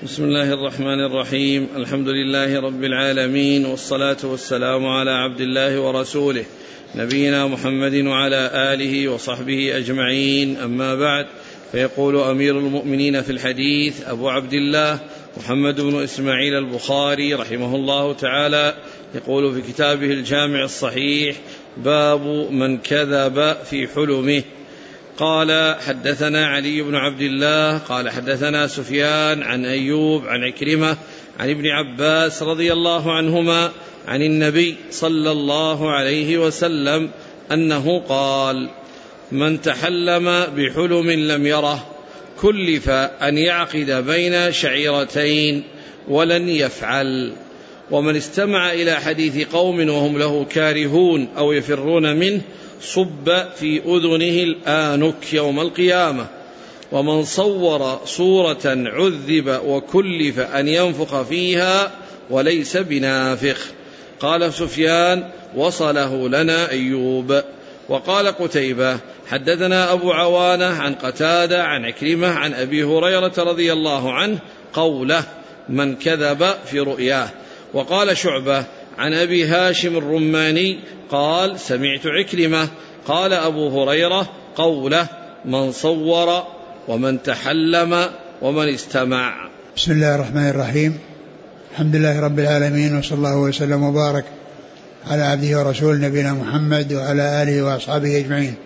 بسم الله الرحمن الرحيم. الحمد لله رب العالمين، والصلاة والسلام على عبد الله ورسوله نبينا محمد وعلى آله وصحبه أجمعين. أما بعد، فيقول أمير المؤمنين في الحديث أبو عبد الله محمد بن إسماعيل البخاري رحمه الله تعالى، يقول في كتابه الجامع الصحيح: باب من كذب في حلمه. قال: حدثنا علي بن عبد الله قال حدثنا سفيان عن أيوب عن عكرمة عن ابن عباس رضي الله عنهما عن النبي صلى الله عليه وسلم أنه قال: من تحلم بحلم لم يره كلف أن يعقد بين شعيرتين ولن يفعل. ومن استمع إلى حديث قوم وهم له كارهون أو يفرون منه صب في أذنه الآنك يوم القيامة. ومن صور صورة عذب وكلف أن ينفخ فيها وليس بنافخ. قال سفيان: وصله لنا أيوب. وقال قتيبة: حدثنا أبو عوانة عن قتادة عن عكرمة عن أبي هريرة رضي الله عنه قوله: من كذب في رؤياه. وقال شعبة عن أبي هاشم الرماني قال: سمعت عكرمة قال أبو هريرة قوله: من صور ومن تحلم ومن استمع. بسم الله الرحمن الرحيم. الحمد لله رب العالمين، وصلى الله وسلم وبارك على عبده ورسوله نبينا محمد وعلى آله وأصحابه أجمعين.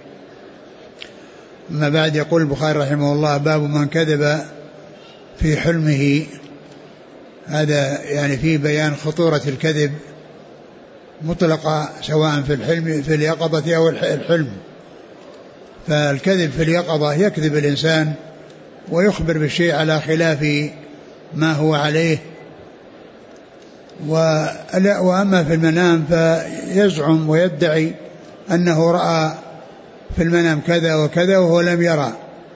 أما بعد، يقول البخاري رحمه الله: باب من كذب في حلمه. هذا يعني فيه بيان خطورة الكذب مطلقة، سواء في الحلم في اليقظة أو الحلم. فالكذب في اليقظة يكذب الإنسان ويخبر بالشيء على خلاف ما هو عليه، وأما في المنام فيزعم ويدعي أنه رأى في المنام كذا وكذا وهو لم يرى.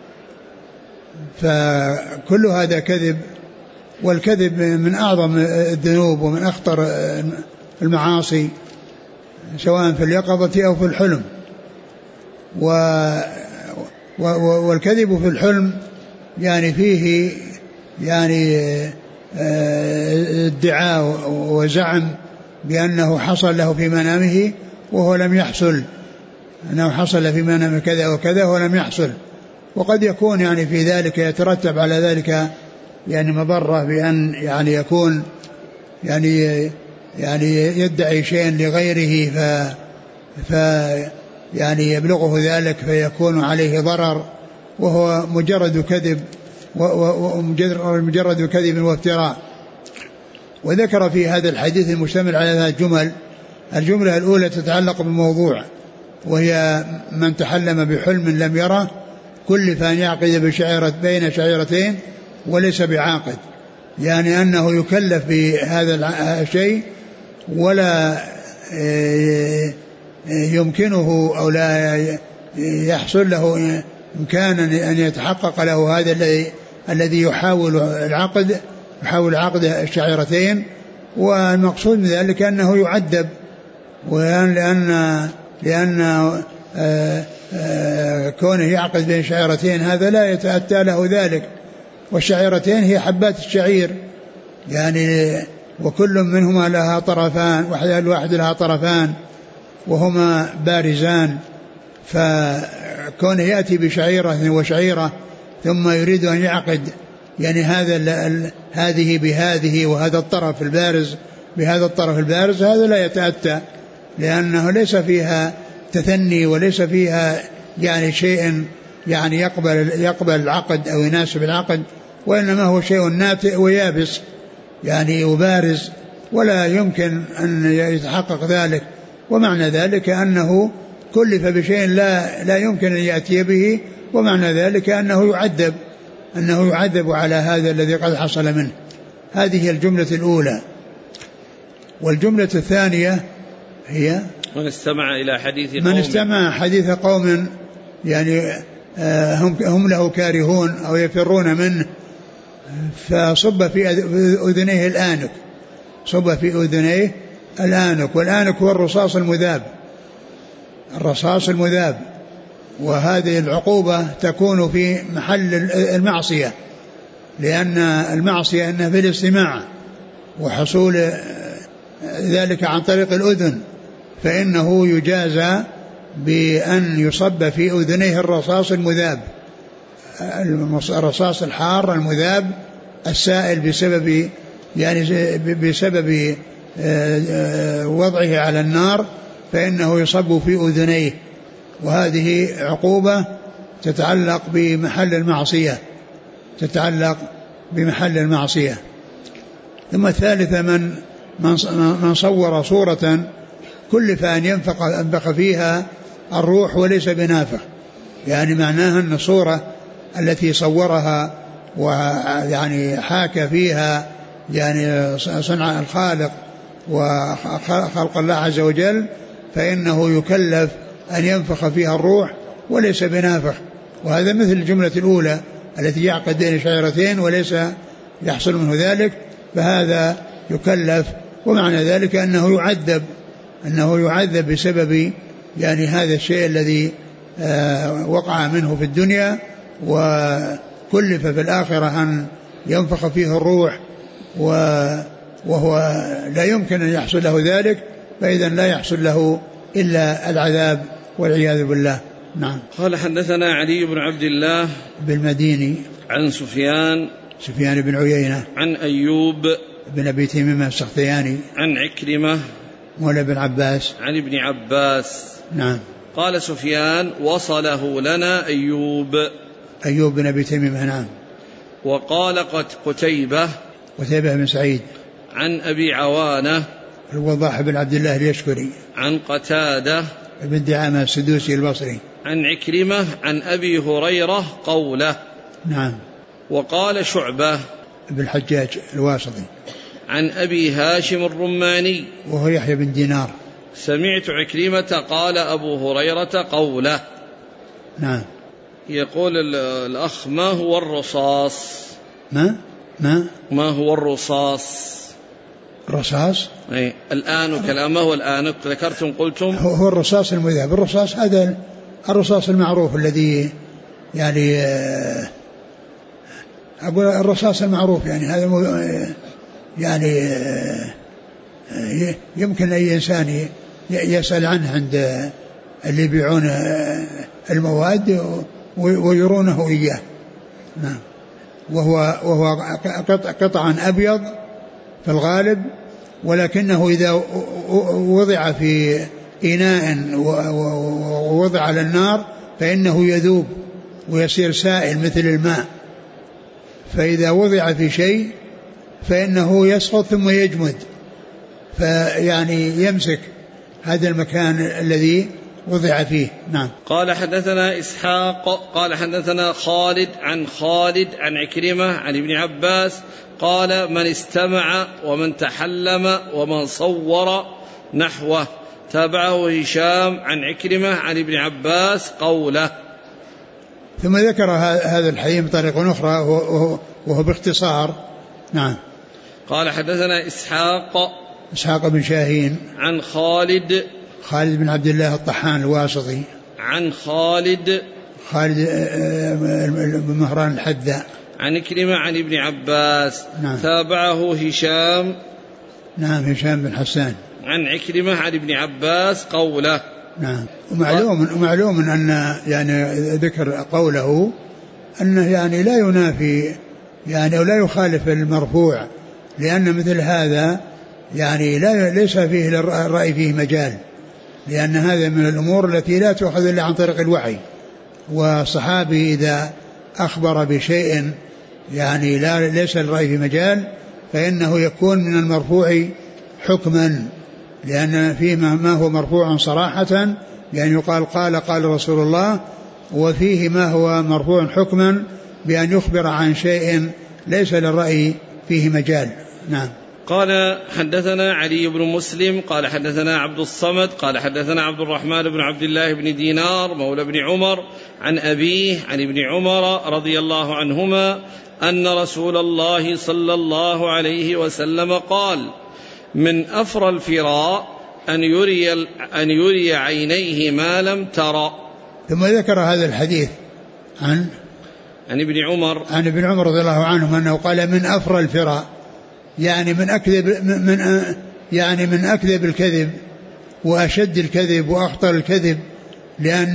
فكل هذا كذب، والكذب من أعظم الذنوب ومن أخطر المعاصي، سواء في اليقظة أو في الحلم. والكذب في الحلم يعني فيه يعني ادعاء وزعم بأنه حصل له في منامه وهو لم يحصل، أنه حصل في منامه كذا وكذا وهو لم يحصل. وقد يكون يعني في ذلك يترتب على ذلك يعني مضرة، بأن يعني يكون يعني يدعي شيئا لغيره يعني يبلغه ذلك فيكون عليه ضرر، وهو مجرد كذب ومجرد كذب وافتراء. وذكر في هذا الحديث المشتمل على هذه الجملة الأولى تتعلق بالموضوع، وهي: من تحلم بحلم لم يره كلف أن يعقد بين شعيرتين وليس بعاقد، يعني أنه يكلف بهذا الشيء ولا يمكنه أو لا يحصل له إمكان أن يتحقق له هذا الذي يحاول عقد الشعيرتين. والمقصود من ذلك أنه يعذب، لأن كونه يعقد بين شعيرتين هذا لا يتأتى له ذلك. والشعيرتين هي حبات الشعير يعني، وكل منهما لها طرفان، الواحد لها طرفان وهما بارزان. فكونه يأتي بشعيرة وشعيرة ثم يريد أن يعقد يعني هذه بهذه، وهذا الطرف البارز بهذا الطرف البارز، هذا لا يتأتى، لأنه ليس فيها تثني وليس فيها يعني شيء يعني يقبل العقد أو يناسب العقد، وإنما هو شيء ناتئ ويابس يعني وبارز، ولا يمكن أن يتحقق ذلك. ومعنى ذلك أنه كلف بشيء لا يمكن أن يأتي به، ومعنى ذلك أنه يعذب على هذا الذي قد حصل منه. هذه الجملة الأولى. والجملة الثانية هي: من استمع حديث قوم يعني هم له كارهون أو يفرون منه فصب في أذنيه الآنك. صب في أذنيه الآنك، والآنك هو الرصاص المذاب. وهذه العقوبة تكون في محل المعصية، لأن المعصية إنها في الاستماع، وحصول ذلك عن طريق الأذن، فإنه يجازى بأن يصب في أذنيه الرصاص المذاب، الرصاص الحار المذاب السائل بسبب وضعه على النار، فإنه يصب في أذنيه، وهذه عقوبة تتعلق بمحل المعصية. ثم الثالثة من صور صورة كلف أن ينفخ فيها الروح وليس بنافخ، يعني معناها أن الصورة التي صورها ويعني حاك فيها يعني صنع الخالق وخلق الله عز وجل، فإنه يكلف أن ينفخ فيها الروح وليس بنافخ. وهذا مثل الجملة الأولى التي يعقد بين شعيرتين وليس يحصل منه ذلك، فهذا يكلف. ومعنى ذلك أنه يعذب بسبب يعني هذا الشيء الذي وقع منه في الدنيا، وكلف في الآخرة أن ينفخ فيه الروح، وهو لا يمكن أن يحصل له ذلك، فإذا لا يحصل له إلا العذاب والعياذ بالله. نعم. قال حدثنا علي بن عبد الله بالمديني عن سفيان بن عيينة عن أيوب بن أبي تميم السختياني عن عكرمة مولى بن عباس عن ابن عباس. نعم. قال سفيان وصله لنا أيوب بن أبي تميم. نعم. وقال قتيبة بن سعيد عن أبي عوانة الوضاح بن عبد الله اليشكري عن قتادة بن دعامة السدوسي البصري عن عكرمة عن أبي هريرة قوله. نعم. وقال شعبة بن الحجاج الواسطي عن أبي هاشم الرماني وهو يحيى بن دينار سمعت عكرمة قال أبو هريرة قوله. نعم. يقول الأخ ما هو الرصاص؟ ما هو الرصاص؟ أي الآن وكلامه هو الآن ذكرتم قلتم هو الرصاص المذهب. الرصاص هذا الرصاص المعروف الذي يعني أقول الرصاص المعروف، يعني هذا يعني يمكن أي إنسان يسأل عنه عند اللي يبيعون المواد ويرونه إياه. نعم. وهو قطعا أبيض في الغالب، ولكنه إذا وضع في إناء ووضع على النار فإنه يذوب ويصير سائل مثل الماء، فإذا وضع في شيء فإنه يسقط ثم يجمد، فيعني يمسك هذا المكان الذي وضع فيه. نعم. قال حدثنا إسحاق قال حدثنا خالد عن عكرمة عن ابن عباس قال من استمع ومن تحلم ومن صور نحوه. تابعه هشام عن عكرمة عن ابن عباس قوله. ثم ذكر هذا الحديث بطريقة أخرى وهو باختصار. نعم. قال حدثنا إسحاق بن شاهين عن خالد بن عبد الله الطحان الواسطي عن خالد بن مهران الحذاء عن عكرمة عن ابن عباس. نعم. تابعه هشام بن حسان عن عكرمة عن ابن عباس قوله. نعم. ومعلوم أن يعني ذكر قوله أنه يعني لا ينافي يعني أو لا يخالف المرفوع، لأن مثل هذا يعني ليس فيه الرأي فيه مجال، لأن هذا من الأمور التي لا تؤخذ إلا عن طريق الوحي. والصحابي إذا أخبر بشيء يعني ليس الرأي في مجال فإنه يكون من المرفوع حكما، لأن فيه ما هو مرفوع صراحة يعني يقال قال رسول الله، وفيه ما هو مرفوع حكما بأن يخبر عن شيء ليس للرأي فيه مجال. نعم. قال حدثنا علي بن مسلم قال حدثنا عبد الصمد قال حدثنا عبد الرحمن بن عبد الله بن دينار مولى بن عمر عن أبيه عن ابن عمر رضي الله عنهما أن رسول الله صلى الله عليه وسلم قال من أفرى الفراء أن يري عينيه ما لم ترى. ثم ذكر هذا الحديث عن ابن عمر رضي الله عنه أنه قال من أفرى الفرى، يعني من أكذب الكذب وأشد الكذب وأخطر الكذب، لأن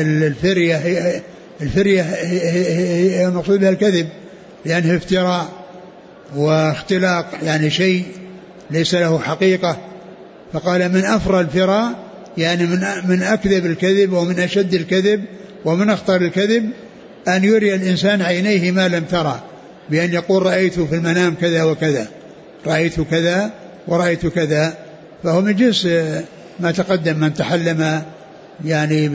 الفرية هي المقصود بها الكذب، لأنه افتراء واختلاق، يعني شيء ليس له حقيقة. فقال من أفرى الفرى، يعني من أكذب الكذب ومن أشد الكذب ومن أخطر الكذب أن يري الإنسان عينيه ما لم ترى، بأن يقول رأيت في المنام كذا وكذا، رأيت كذا ورأيت كذا. فهو من جنس ما تقدم، من تحلم يعني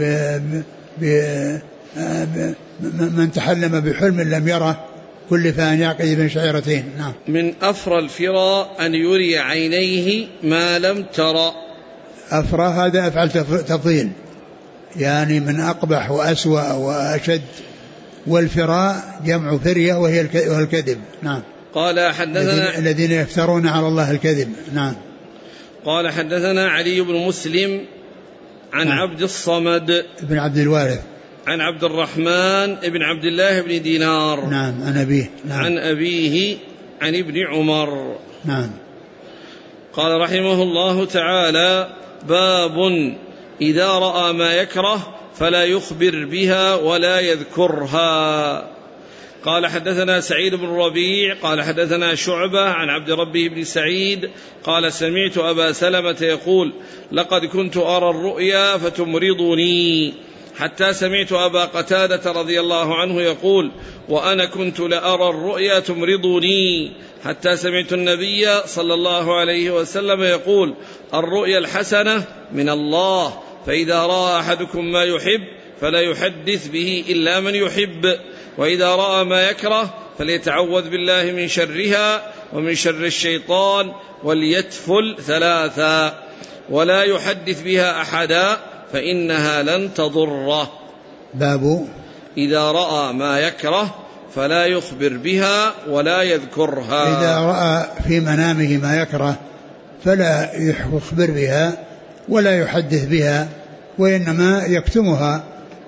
من تحلم بحلم لم يره كلف أن يعقد بين شعيرتين. نعم. من أفرى الفرى أن يري عينيه ما لم ترى. أفرى هذا أفعل تفضيل، يعني من أقبح وأسوأ وأشد، والفراء جمع فرية وهي الكذب. نعم. قال حدثنا الذين يفترون على الله الكذب. نعم. قال حدثنا علي بن مسلم عن عبد الصمد بن عبد الوارث عن عبد الرحمن بن عبد الله بن دينار. نعم. عن أبيه. نعم. عن أبيه عن ابن عمر. نعم. قال رحمه الله تعالى: باب إذا رأى ما يكره فلا يخبر بها ولا يذكرها. قال حدثنا سعيد بن ربيع قال حدثنا شعبة عن عبد ربه بن سعيد قال سمعت أبا سلمة يقول: لقد كنت أرى الرؤيا فتمرضني، حتى سمعت أبا قتادة رضي الله عنه يقول: وأنا كنت لأرى الرؤيا تمرضني، حتى سمعت النبي صلى الله عليه وسلم يقول: الرؤيا الحسنة من الله، فإذا رأى أحدكم ما يحب فلا يحدث به إلا من يحب، وإذا رأى ما يكره فليتعوذ بالله من شرها ومن شر الشيطان وليتفل 3 ولا يحدث بها أحدا فإنها لن تضره. باب إذا رأى ما يكره فلا يخبر بها ولا يذكرها. إذا رأى في منامه ما يكره فلا يخبر بها ولا يحدث بها، وإنما يكتمها،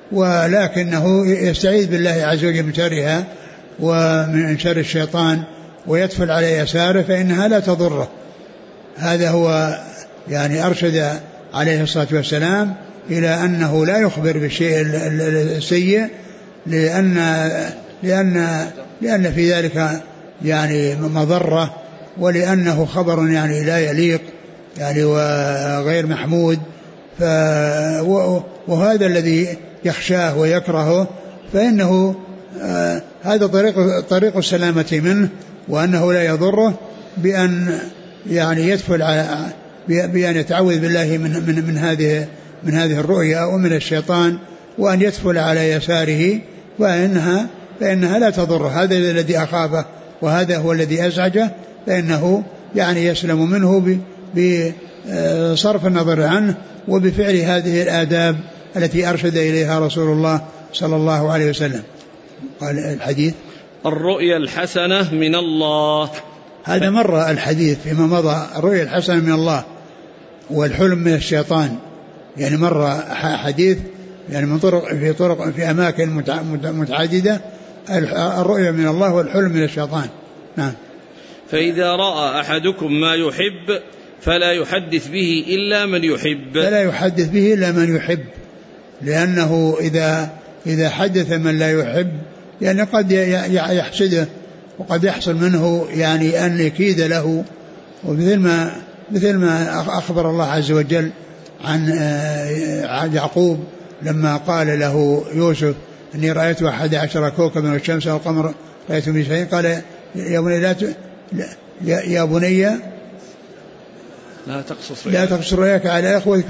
ولكنه يستعيذ بالله عز وجل من شرها ومن شر الشيطان ويتفل على يساره فإنها لا تضره. هذا هو يعني أرشد عليه الصلاة والسلام إلى أنه لا يخبر بالشيء السيء، لأن في ذلك يعني مضرة، ولأنه خبر يعني لا يليق يعني وغير محمود. وهذا الذي يخشاه ويكرهه فإنه هذا طريق السلامة منه، وأنه لا يضره بأن يعني يدفل بأن يتعوذ بالله من هذه الرؤيا ومن الشيطان، وأن يدفل على يساره فإنها لا تضره. هذا الذي أخافه وهذا هو الذي أزعجه، فإنه يعني يسلم منه بصرف النظر عنه وبفعل هذه الآداب التي أرشد إليها رسول الله صلى الله عليه وسلم. قال الحديث: الرؤيا الحسنة من الله. هذا مر الحديث فيما مضى، الرؤيا الحسنة من الله والحلم من الشيطان، يعني مر حديث يعني من طرق في أماكن متعددة، الرؤيا من الله والحلم من الشيطان. نعم. فإذا رأى أحدكم ما يحب فلا يحدث به إلا من يحب. فلا يحدث به إلا من يحب، لأنه إذا حدث من لا يحب يعني قد يحسده وقد يحصل منه يعني أن يكيد له. مثل ما أخبر الله عز وجل عن يعقوب لما قال له يوسف: إني رأيت 11 كوكبا والشمس والقمر رأيت من شيء. قال: يا بني لا تقصص رؤياك على أخوتك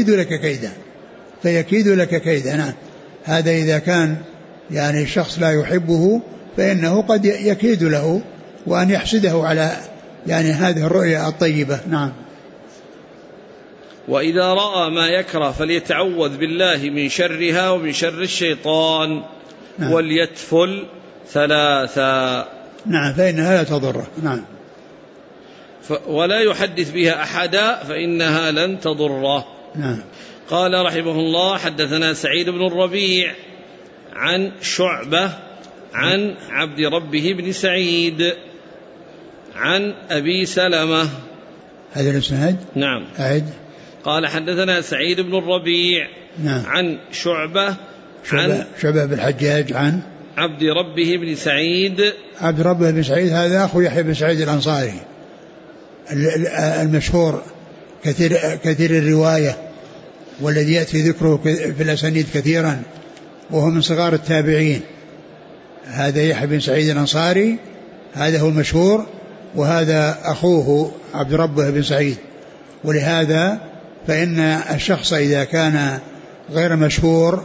فيكيد لك كيدا. نعم. هذا إذا كان يعني الشخص لا يحبه فإنه قد يكيد له وأن يحسده على يعني هذه الرؤيا الطيبة. نعم. وإذا رأى ما يكره فليتعوذ بالله من شرها ومن شر الشيطان. نعم. وليتفل 3. نعم. فإنها لا تضره. نعم. ولا يحدث بها أحدا فإنها لن تضره. نعم. قال رحمه الله: حدثنا سعيد بن الربيع عن شعبة عن عبد ربه بن سعيد عن أبي سلمة. هذا الإسناد. نعم. أعد. قال حدثنا سعيد بن الربيع. نعم. عن شعبة بن الحجاج عن عبد ربه بن سعيد. عبد ربه بن سعيد هذا أخو يحيى بن سعيد الأنصاري المشهور كثير الرواية، والذي يأتي ذكره في الأسانيد كثيرا، وهو من صغار التابعين. هذا يحيى بن سعيد الأنصاري هذا هو المشهور، وهذا أخوه عبد ربه بن سعيد. ولهذا فإن الشخص إذا كان غير مشهور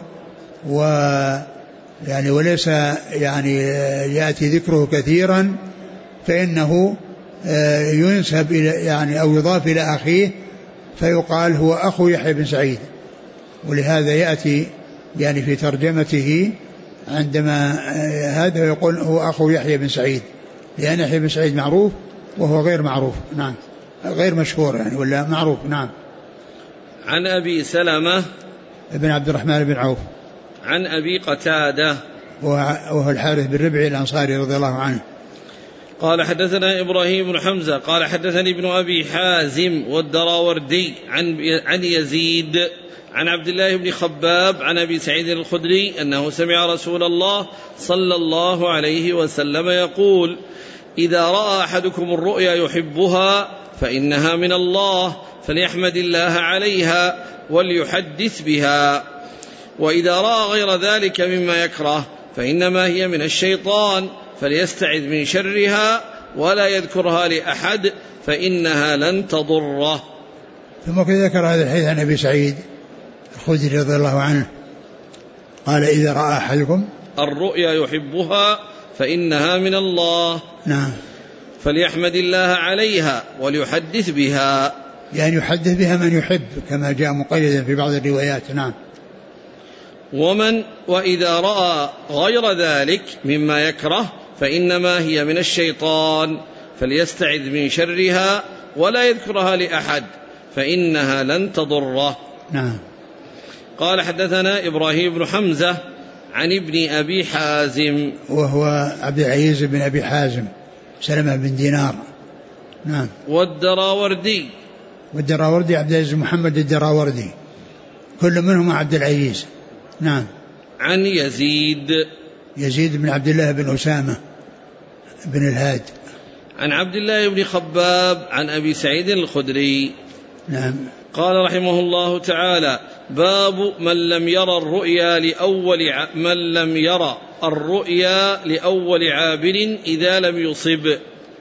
وليس يأتي ذكره كثيرا، فإنه ينسب إلى أو يضاف إلى أخيه فيقال هو أخو يحيى بن سعيد. ولهذا يأتي في ترجمته عندما هذا يقول هو أخو يحيى بن سعيد، لأن يحيى بن سعيد معروف وهو غير معروف. نعم. غير مشهور ولا معروف. نعم. عن أبي سلمة ابن عبد الرحمن بن عوف عن أبي قتادة وهو الحارث بن ربعي الأنصاري رضي الله عنه. قال حدثنا إبراهيم بن حمزة قال حدثني ابن أبي حازم والدراوردي عن يزيد عن عبد الله بن خباب عن أبي سعيد الخدري أنه سمع رسول الله صلى الله عليه وسلم يقول: إذا رأى أحدكم الرؤيا يحبها فإنها من الله فليحمد الله عليها وليحدث بها، وإذا رأى غير ذلك مما يكره فإنما هي من الشيطان فليستعذ من شرها ولا يذكرها لأحد فإنها لن تضره. ثم ذكر هذا الحديث عن أبي سعيد الخدري رضي الله عنه قال: إذا رأى أحدكم الرؤيا يحبها فإنها من الله. نعم. فليحمد الله عليها وليحدث بها، يعني يحدث بها من يحب كما جاء مقيدا في بعض الروايات. نعم. وإذا رأى غير ذلك مما يكره فإنما هي من الشيطان فليستعذ من شرها ولا يذكرها لأحد فإنها لن تضره. نعم. قال حدثنا إبراهيم بن حمزة عن ابن أبي حازم وهو عبد العزيز بن أبي حازم سلمة بن دينار. نعم. والدراوردي عبد العزيز محمد الدراوردي كل منهم عبد العزيز. نعم. عن يزيد بن عبد الله بن أسامة بن الهاد عن عبد الله بن خباب عن أبي سعيد الخدري. نعم. قال رحمه الله تعالى: باب من لم يرى الرؤيا لأول عابر إذا لم يصب.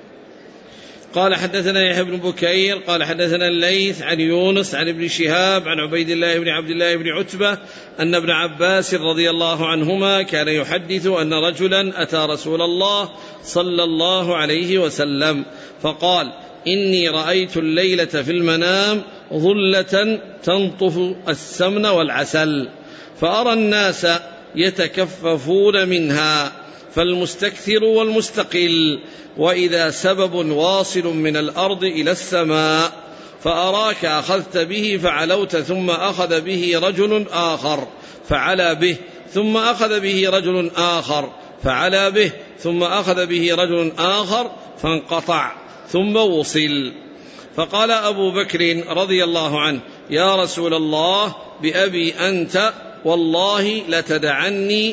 قال حدثنا يحيى بن بكير قال حدثنا الليث عن يونس عن ابن شهاب عن عبيد الله بن عبد الله بن عتبة أن ابن عباس رضي الله عنهما كان يحدث أن رجلا أتى رسول الله صلى الله عليه وسلم فقال: إني رأيت الليلة في المنام ظلة تنطف السمن والعسل، فأرى الناس يتكففون منها، فالمستكثر والمستقل، وإذا سبب واصل من الأرض إلى السماء، فأراك أخذت به فعلوت، ثم أخذ به رجل آخر فعلى به، ثم أخذ به رجل آخر فعلى به، ثم أخذ به رجل آخر فانقطع ثم وصل. فقال أبو بكر رضي الله عنه: يا رسول الله، بأبي أنت والله لتدعني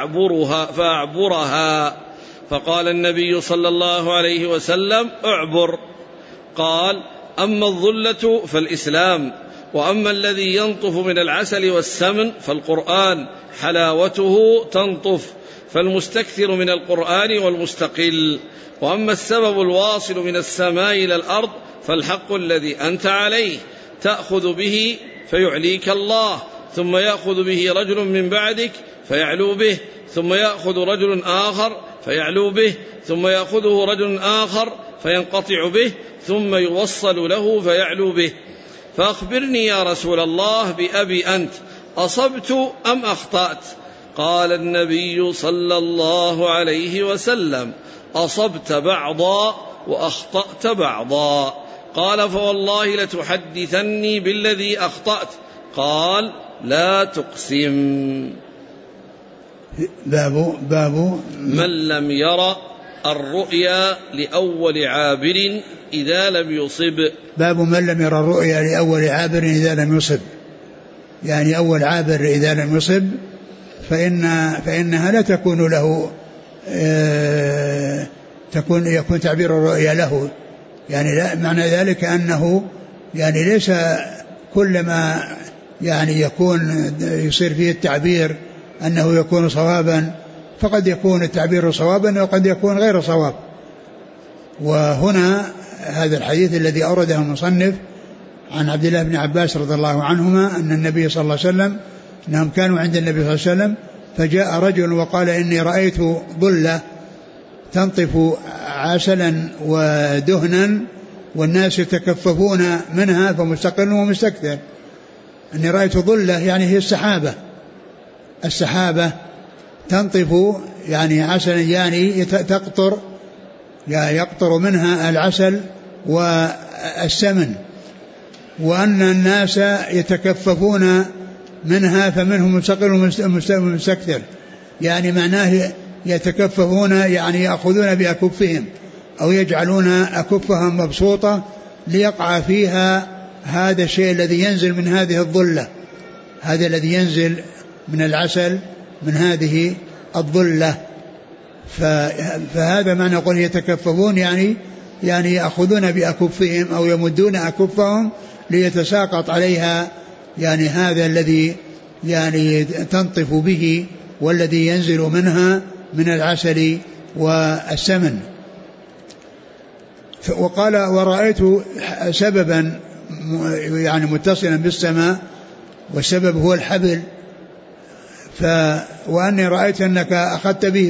فأعبرها. فقال النبي صلى الله عليه وسلم: اعبر. قال: أما الظلة فالإسلام، وأما الذي ينطف من العسل والسمن فالقرآن حلاوته تنطف، فالمستكثر من القرآن والمستقل، وأما السبب الواصل من السماء إلى الأرض فالحق الذي أنت عليه، تأخذ به فيعليك الله، ثم يأخذ به رجل من بعدك فيعلو به، ثم يأخذ رجل آخر فيعلو به، ثم يأخذه رجل آخر فينقطع به، ثم يوصل له فيعلو به. فأخبرني يا رسول الله بأبي أنت، أصبت أم أخطأت؟ قال النبي صلى الله عليه وسلم: أصبت بعضا وأخطأت بعضا. قال: فوالله لتحدثني بالذي أخطأت. قال: لا تقسم. باب من لم يرى الرؤيا لأول عابر إذا لم يصب. باب من لم يرى الرؤيا لأول عابر إذا لم يصب، يعني أول عابر إذا لم يصب فإنها لا تكون له، يكون تعبير الرؤيا له، يعني لا معنى ذلك أنه يعني ليس كلما يعني يكون يصير فيه التعبير أنه يكون صوابا، فقد يكون التعبير صوابا وقد يكون غير صواب. وهنا هذا الحديث الذي أورده المصنف عن عبد الله بن عباس رضي الله عنهما أن النبي صلى الله عليه وسلم أنهم كانوا عند النبي صلى الله عليه وسلم فجاء رجل وقال إني رأيت ظلة تنطف عسلا ودهنا والناس يتكففون منها فمستقل ومستكثر. أني رأيت ظلة يعني هي السحابة تنطف يعني عسلا يعني تقطر، يعني يقطر منها العسل والسمن، وأن الناس يتكففون منها فمنهم مستقل ومستكثر، يعني معناه يتكففون يعني يأخذون بأكفهم أو يجعلون أكفهم مبسوطة ليقع فيها هذا الشيء الذي ينزل من هذه الظلة، هذا الذي ينزل من العسل من هذه الظلة. فهذا ما نقول يتكففون يعني يأخذون بأكفهم أو يمدون أكفهم ليتساقط عليها يعني هذا الذي يعني تنطف به والذي ينزل منها من العسل والسمن. وقال ورأيت سببا يعني متصلا بالسماء والسبب هو الحبل، وأني رأيت أنك أخذت به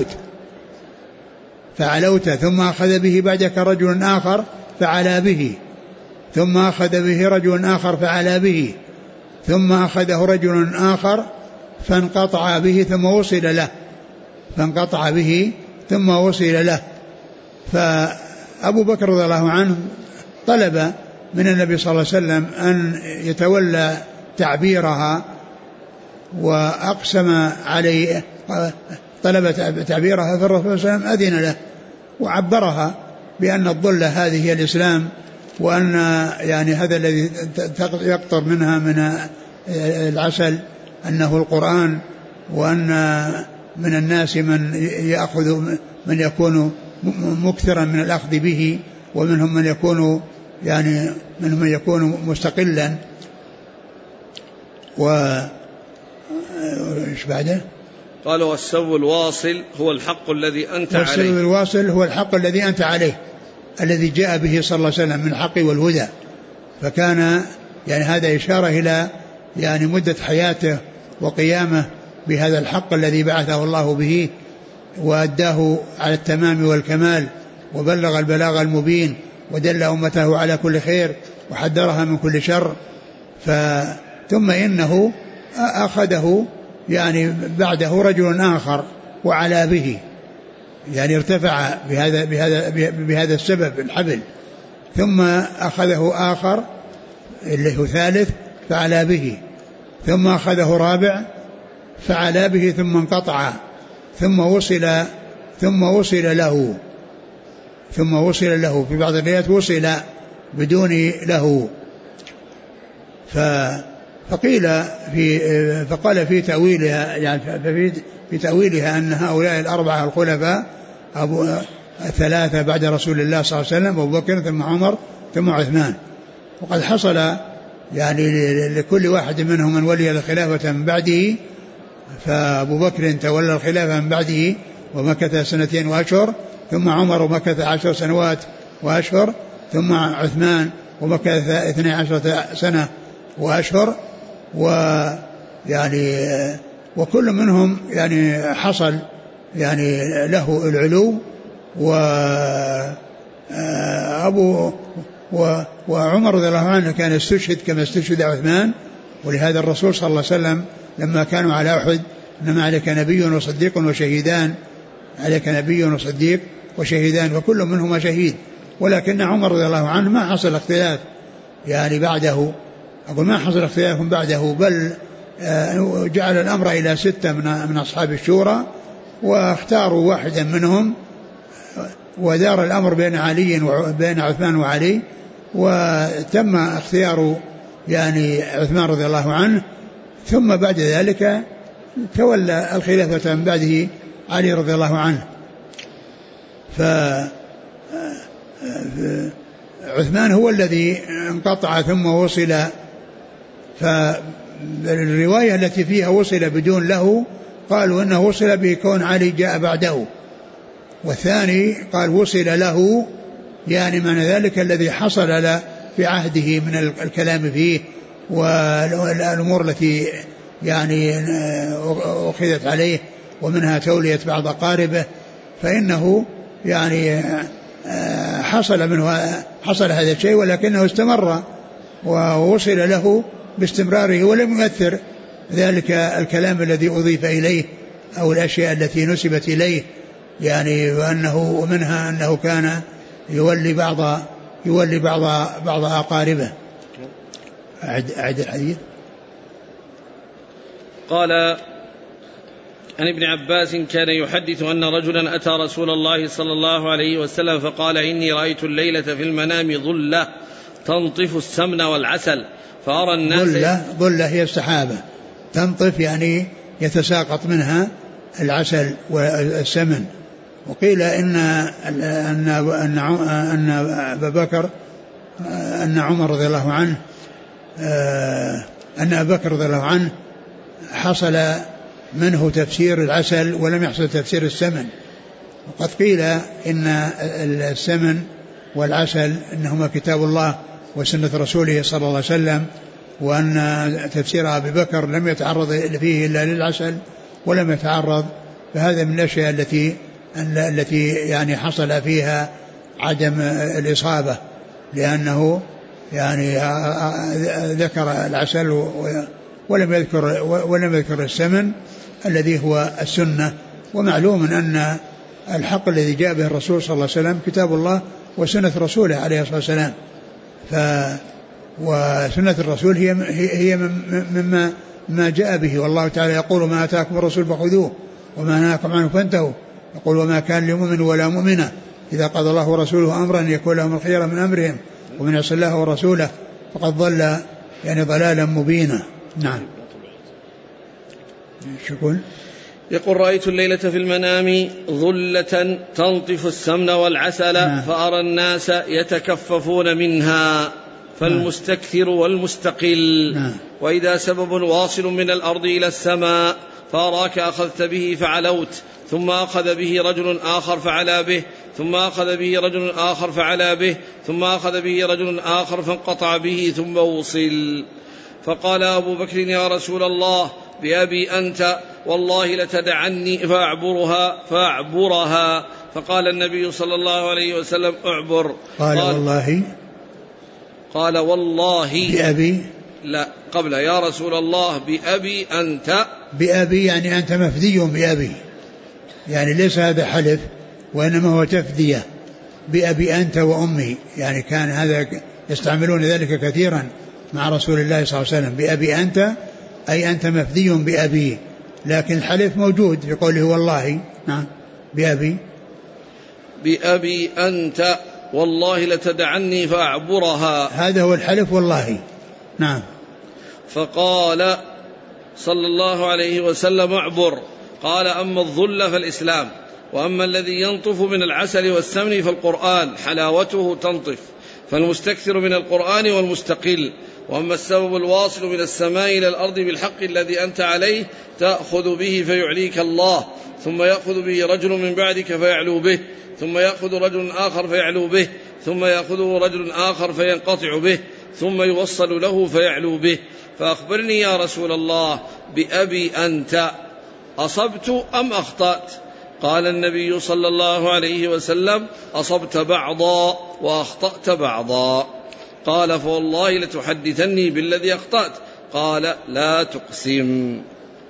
فعلوت ثم أخذ به بعدك رجل آخر فعلى به، ثم أخذ به رجل آخر فعلى به، ثم أخذه رجل آخر فانقطع به ثم وصل له. فأبو بكر رضي الله عنه طلب من النبي صلى الله عليه وسلم أن يتولى تعبيرها، وأقسم عليه، طلب تعبيرها فالرسول صلى الله عليه وسلم أذن له وعبرها بأن الظلة هذه هي الإسلام، وأن يعني هذا الذي يقطر منها من العسل أنه القرآن، وأن من الناس من يكون مكثرا من الأخذ به، ومنهم من يكون مستقلا. وإيش بعده؟ قال والسبب الواصل هو الحق الذي أنت عليه. والسبب الواصل هو الحق الذي أنت عليه، الذي جاء به صلى الله عليه وسلم من الحق والهدى. فكان يعني هذا إشارة إلى يعني مدة حياته وقيامه بهذا الحق الذي بعثه الله به، وأداه على التمام والكمال، وبلغ البلاغ المبين، ودل أمته على كل خير، وحذرها من كل شر. ثم إنه أخذه يعني بعده رجل آخر وعلى به، يعني ارتفع بهذا السبب الحبل، ثم أخذه آخر اللي هو ثالث فعلى به، ثم أخذه رابع فعلى به، ثم انقطع، ثم وصل له في بعض الروايات وصل بدون له. فقال في تأويلها يعني في تأويلها أن هؤلاء الأربعة الخلفاء الثلاثة بعد رسول الله صلى الله عليه وسلم، أبو بكر ثم عمر ثم عثمان. وقد حصل يعني لكل واحد منهم من ولي الخلافة من بعده، فأبو بكر تولى الخلافة من بعده ومكث 2 وأشهر، ثم عمر ومكث 10 سنوات وأشهر، ثم عثمان ومكث 12 سنة وأشهر. ويعني وكل منهم يعني حصل يعني له العلو. وعمر رضي الله عنه كان استشهد كما استشهد عثمان، ولهذا الرسول صلى الله عليه وسلم لما كانوا على أحد إنما عليك نبي وصديق وشهيدان، عليك نبي وصديق وشهيدان، وكل منهما شهيد. ولكن عمر رضي الله عنه ما حصل اختلاف يعني بعده، أقول ما حصل اختلاف بعده، بل جعل الأمر إلى 6 من أصحاب الشورى، واختاروا واحدا منهم، ودار الأمر بين عثمان وعلي، وتم اختيار يعني عثمان رضي الله عنه. ثم بعد ذلك تولى الخلافة من بعده علي رضي الله عنه. فعثمان هو الذي انقطع ثم وصل. فالرواية التي فيها وصل بدون له قالوا إنه وصل بكون علي جاء بعده، والثاني قال وصل له، يعني معنى ذلك الذي حصل في عهده من الكلام فيه والأمور التي يعني أخذت عليه، ومنها تولية بعض أقاربه، فإنه يعني حصل هذا الشيء، ولكنه استمر ووصل له باستمراره، ولم يؤثر ذلك الكلام الذي أضيف إليه أو الأشياء التي نسبت إليه، يعني ومنها أنه كان يولي بعض أقاربه. أعد الحديث. قال عن ابن عباس كان يحدث أن رجلا أتى رسول الله صلى الله عليه وسلم فقال إني رأيت الليلة في المنام ظلة تنطف السمن والعسل فأرى الناس. ظلة هي السحابة، تنطف يعني يتساقط منها العسل والسمن. وقيل إن أبا بكر أن عمر رضي الله عنه أن أبا بكر رضي الله عنه حصل منه تفسير العسل ولم يحصل تفسير السمن. وقد قيل إن السمن والعسل إنهما كتاب الله وسنة رسوله صلى الله عليه وسلم، وأن تفسير أبي بكر لم يتعرض فيه إلا للعسل ولم يتعرض، فهذا من الأشياء التي يعني حصل فيها عدم الإصابة، لأنه يعني ذكر العسل ولم يذكر السمن الذي هو السنة. ومعلوم أن الحق الذي جاء به الرسول صلى الله عليه وسلم كتاب الله وسنة رسوله عليه الصلاة والسلام. وسنة الرسول هي مما جاء به، والله تعالى يقول ما أتاكم الرسول فخذوه وما نهاكم عنه فانتهوا، يقول وما كان لمؤمن ولا مؤمنة إذا قضى الله ورسوله أمرا يكون لهم الخيرة من أمرهم ومن يعص الله ورسوله فقد ضل يعني ضلالا مبينا. نعم. يقول رأيت الليلة في المنام ظلة تنطف السمن والعسل فأرى الناس يتكففون منها فالمستكثر والمستقل، وإذا سبب واصل من الأرض إلى السماء فأراك أخذت به فعلوت، ثم أخذ به رجل آخر فعلى به، ثم أخذ به رجل آخر فعلى به، ثم أخذ به رجل آخر فانقطع به ثم وصل. فقال أبو بكر يا رسول الله بأبي أنت والله لتدعني فأعبرها. فقال النبي صلى الله عليه وسلم أعبر. قال والله بأبي، لا قبل يا رسول الله بأبي أنت. بأبي يعني أنت مفدي بأبي، يعني ليس هذا حلف وإنما هو تفدية. بأبي أنت وأمي، يعني كان هذا يستعملون ذلك كثيرا مع رسول الله صلى الله عليه وسلم. بأبي أنت أي أنت مفدي بأبي، لكن الحلف موجود في قوله والله. نعم. بأبي أنت والله لتدعني فأعبرها، هذا هو الحلف والله. نعم. فقال صلى الله عليه وسلم أعبر. قال أما الظل فالإسلام، وأما الذي ينطف من العسل والسمن فالقرآن حلاوته تنطف، فالمستكثر من القرآن والمستقل. وأما السبب الواصل من السماء إلى الأرض بالحق الذي أنت عليه تأخذ به فيعليك الله، ثم يأخذ به رجل من بعدك فيعلو به، ثم يأخذ رجل آخر فيعلو به، ثم يأخذه رجل آخر فينقطع به، ثم يوصل له فيعلو به. فأخبرني يا رسول الله بأبي أنت أصبت أم أخطأت؟ قال النبي صلى الله عليه وسلم أصبت بعضا وأخطأت بعضا. قال فوالله لتحدثني بالذي أخطأت. قال لا تقسم.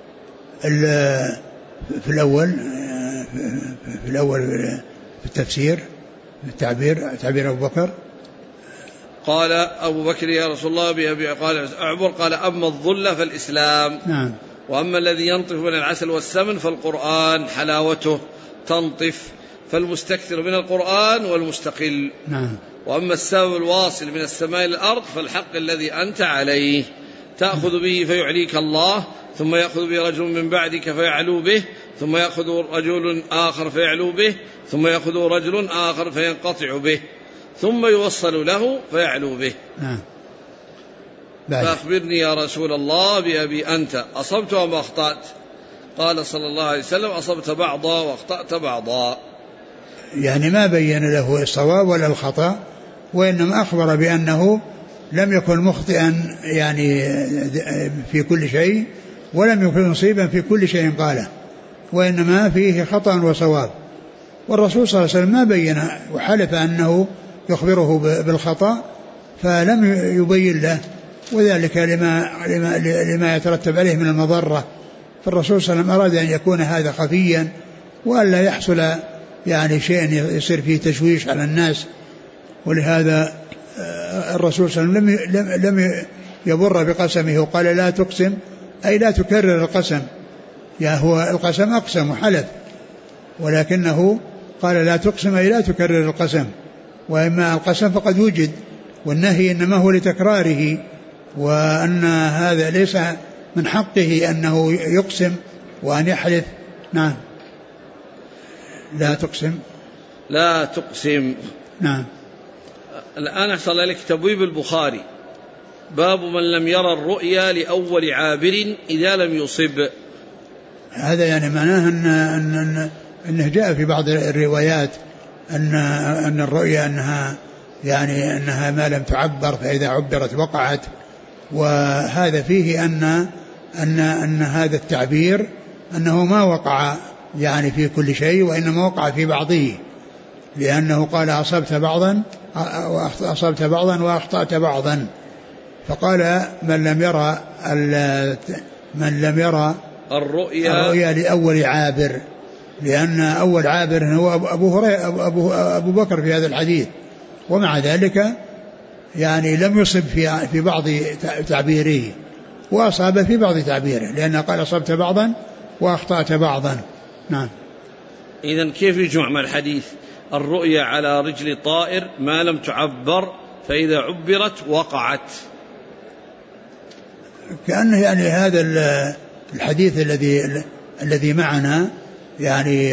في الأول في التفسير تعبير أبو بكر قال أبو بكر يا رسول الله بأبي، قال أعبر، قال أما الظل فالإسلام. نعم. وأما الذي ينطف من العسل والسمن فالقرآن حلاوته تنطف، فالمستكثر من القرآن والمستقل. نعم. وأما السبب الواصل من السماء إلى الأرض فالحق الذي أنت عليه، تأخذ به فيعليك الله، ثم يأخذ به رجل من بعدك فيعلو به، ثم يأخذ رجل آخر فيعلو به، ثم يأخذ رجل آخر فينقطع به، ثم يوصل له فيعلو به. نعم. فأخبرني يا رسول الله بأبي أنت، أصبت أم أخطأت؟ قال صلى الله عليه وسلم أصبت بعضا وأخطأت بعضا. يعني ما بين له الصواب ولا الخطأ، وإنما أخبر بأنه لم يكن مخطئا يعني في كل شيء، ولم يكن مصيبا في كل شيء قاله، وإنما فيه خطأ وصواب. والرسول صلى الله عليه وسلم ما بين وحلف أنه يخبره بالخطأ، فلم يبين له، وذلك لما يترتب عليه من المضرة. فالرسول صلى الله عليه وسلم أراد أن يكون هذا خفيا، وألا يحصل يعني شيء يصير فيه تشويش على الناس. ولهذا الرسول صلى الله عليه وسلم لم يبر بقسمه وقال لا تقسم، أي لا تكرر القسم. يعني هو القسم أقسم وحلف، ولكنه قال لا تقسم أي لا تكرر القسم. وإما القسم فقد وجد، والنهي إنما هو لتكراره، وأن هذا ليس من حقه أنه يقسم وأن يحلف. نعم. لا تقسم. لا تقسم. نعم. الآن أحصل لك تبويب البخاري، باب من لم يرى الرؤيا لأول عابر إذا لم يصب. هذا يعني معناه أنه جاء في بعض الروايات أن الرؤيا أنها ما لم تعبر، فإذا عبرت وقعت. وهذا فيه أن هذا التعبير أنه ما وقع يعني في كل شيء، وإنما وقع في بعضه، لأنه قال أصبت بعضا وأخطأت بعضا. فقال من لم يرى الرؤيا لأول عابر، لأن أول عابر هو أبو بكر في هذا الحديث، ومع ذلك يعني لم يصب في بعض تعبيره، وأصاب في بعض تعبيره، لأنه قال أصبت بعضا وأخطأت بعضا. نعم. إذن كيف يجمع مع الحديث الرؤيا على رجل طائر ما لم تعبر، فإذا عبرت وقعت؟ كأنه يعني هذا الحديث الذي معنا يعني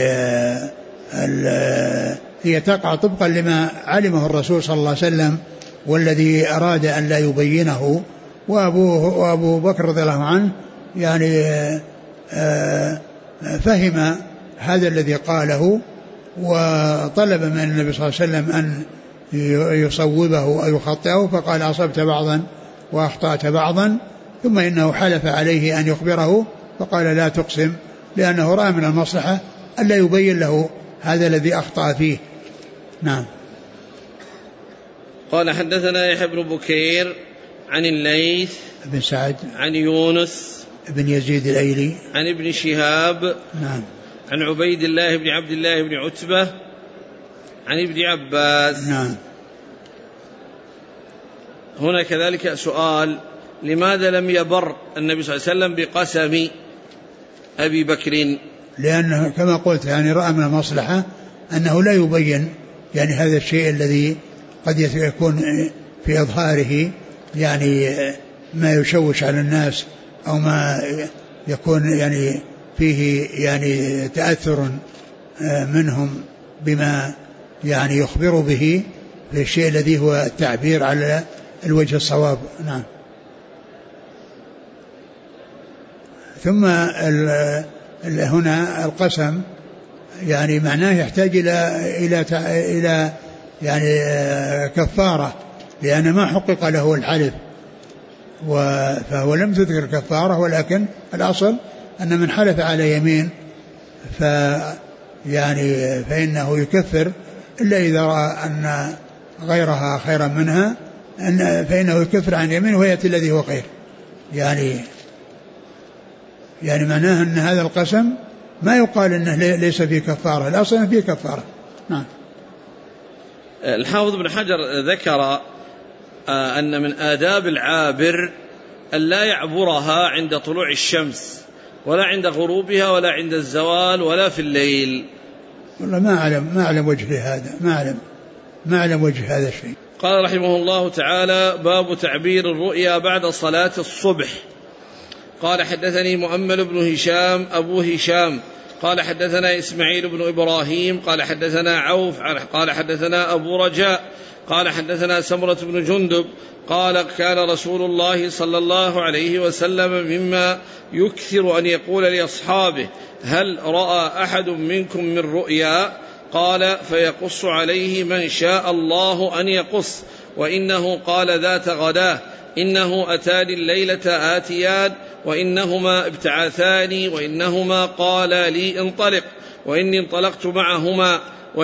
هي تقع طبقا لما علمه الرسول صلى الله عليه وسلم، والذي أراد أن لا يبينه. وأبو بكر رضي الله عنه يعني فهم هذا الذي قاله، وطلب من النبي صلى الله عليه وسلم أن يصوبه أو يخطئه، فقال أصبت بعضا وأخطأت بعضا، ثم إنه حلف عليه أن يخبره، فقال لا تقسم، لأنه رأى من المصلحة ألا يبين له هذا الذي أخطأ فيه. نعم. قال حدثنا يحيى بن بكير عن الليث بن سعد عن يونس بن يزيد الأيلي عن ابن شهاب نعم عن عبيد الله بن عبد الله بن عتبة عن ابن عباس. نعم. هنا كذلك سؤال: لماذا لم يبر النبي صلى الله عليه وسلم بقسم أبي بكر؟ لأنه كما قلت يعني رأى من المصلحة أنه لا يبين يعني هذا الشيء الذي قد يكون في إظهاره يعني ما يشوش على الناس، أو ما يكون يعني فيه يعني تأثر منهم بما يعني يخبر به في الشيء الذي هو التعبير على الوجه الصواب. نعم. ثم هنا القسم يعني معناه يحتاج إلى يعني كفارة، لأن ما حقق له الحلف، فهو لم تذكر كفارة، ولكن الأصل أن من حلف على يمين فإنه يكفر، إلا إذا رأى أن غيرها خيرا منها فإنه يكفر عن يمين ويأتي الذي هو خير. يعني معناه أن هذا القسم ما يقال أنه ليس فيه كفارة، الأصل أنه فيه كفارة. نعم. الحافظ بن حجر ذكر أن من آداب العابر أن لا يعبرها عند طلوع الشمس ولا عند غروبها ولا عند الزوال ولا في الليل. والله ما أعلم وجه هذا، ما أعلم وجه هذا الشيء. قال رحمه الله تعالى: باب تعبير الرؤيا بعد صلاة الصبح. قال: حدثني مؤمل بن هشام أبو هشام قال: حدثنا إسماعيل بن إبراهيم قال: حدثنا عوف قال: حدثنا أبو رجاء قال: حدثنا سمرة بن جندب قال: كان رسول الله صلى الله عليه وسلم مما يكثر أن يقول لأصحابه: هل رأى أحد منكم من رؤيا؟ قال: فيقص عليه من شاء الله أن يقص. وإنه قال ذات غداه: إنه أتاني الليلة آتيان وإنهما ابتعاثاني وإنهما قالا لي انطلق وإني انطلقت معهما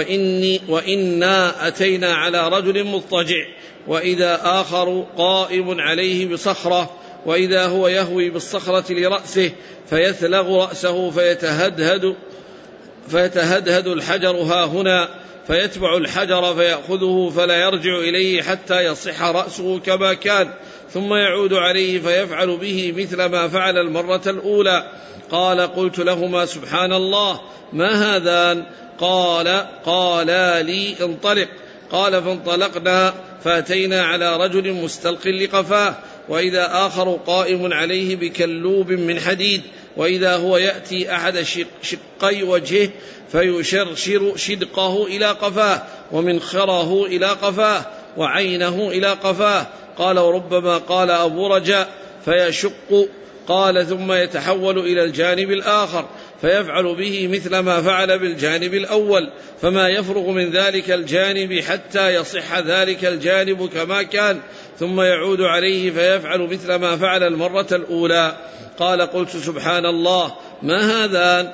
وإنا أتينا على رجل مضطجع وإذا آخر قائم عليه بصخرة وإذا هو يهوي بالصخرة لرأسه فيثلغ رأسه فيتهدهد الحجر هاهنا فيتبع الحجر فيأخذه فلا يرجع إليه حتى يصح رأسه كما كان ثم يعود عليه فيفعل به مثل ما فعل المرة الأولى. قال: قلت لهما: سبحان الله، ما هذان؟ قالا لي انطلق. قال: فانطلقنا فأتينا على رجل مستلق لقفاه وإذا آخر قائم عليه بكلوب من حديد وإذا هو يأتي أحد شقي وجهه فيشرشر شدقه إلى قفاه ومنخره إلى قفاه وعينه إلى قفاه. قال: وربما قال أبو رجاء فيشق. قال: ثم يتحول إلى الجانب الآخر فيفعل به مثل ما فعل بالجانب الأول فما يفرغ من ذلك الجانب حتى يصح ذلك الجانب كما كان ثم يعود عليه فيفعل مثل ما فعل المرة الأولى. قال: قلت: سبحان الله، ما هذان؟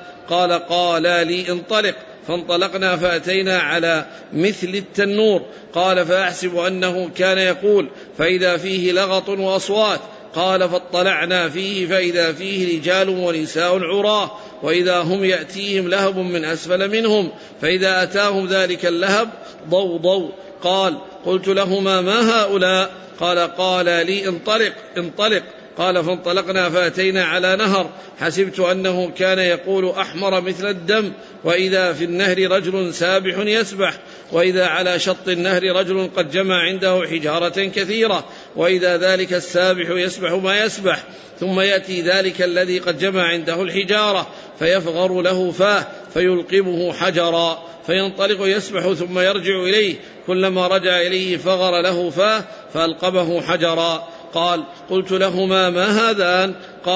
قالا لي انطلق. فانطلقنا فأتينا على مثل التنور. قال: فأحسب أنه كان يقول فإذا فيه لغط وأصوات. قال: فاطلعنا فيه فإذا فيه رجال ونساء عراه وإذا هم يأتيهم لهب من أسفل منهم فإذا أتاهم ذلك اللهب ضوضوا. قال: قلت لهما: ما هؤلاء؟ قالا لي انطلق. قال: فانطلقنا فأتينا على نهر حسبت أنه كان يقول أحمر مثل الدم وإذا في النهر رجل سابح يسبح وإذا على شط النهر رجل قد جمع عنده حجارة كثيرة وإذا ذلك السابح يسبح ما يسبح ثم يأتي ذلك الذي قد جمع عنده الحجارة فيفغر له فاه فيلقمه حجرا فينطلق يسبح ثم يرجع إليه كلما رجع إليه فغر له فاه فألقمه حجرا. قال: قلت لهما: ما هذان؟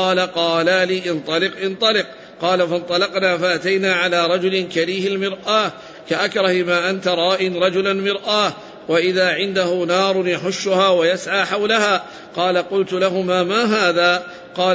قالا لي انطلق. قال: فانطلقنا فأتينا على رجل كريه المرآة كأكره ما أنت رائن رجلا مرآة وإذا عنده نار يحشها ويسعى حولها. قال: قلت لهما: ما هذا؟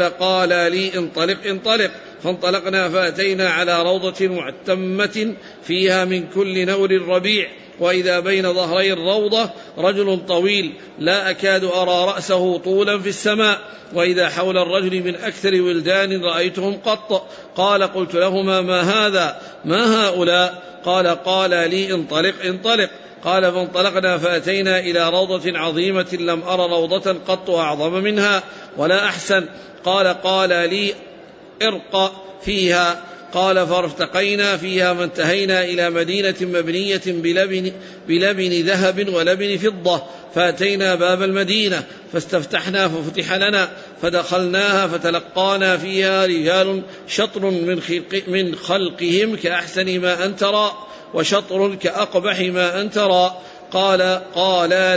قالا لي انطلق. فانطلقنا فأتينا على روضة معتمة فيها من كل نور ربيع وإذا بين ظهري الروضة رجل طويل لا أكاد أرى رأسه طولا في السماء وإذا حول الرجل من أكثر ولدان رأيتهم قط. قال: قلت لهما: ما هذا؟ ما هؤلاء؟ قالا لي انطلق. قال: فانطلقنا فأتينا إلى روضة عظيمة لم أر روضة قط أعظم منها ولا أحسن. قال لي ارق فيها. قال: فارتقينا فيها فانتهينا إلى مدينة مبنية بلبن ذهب ولبن فضة فأتينا باب المدينة فاستفتحنا ففتح لنا فدخلناها فتلقانا فيها رجال شطر من خلقهم كأحسن ما أن ترى وشطر كأقبح ما أن ترى. قال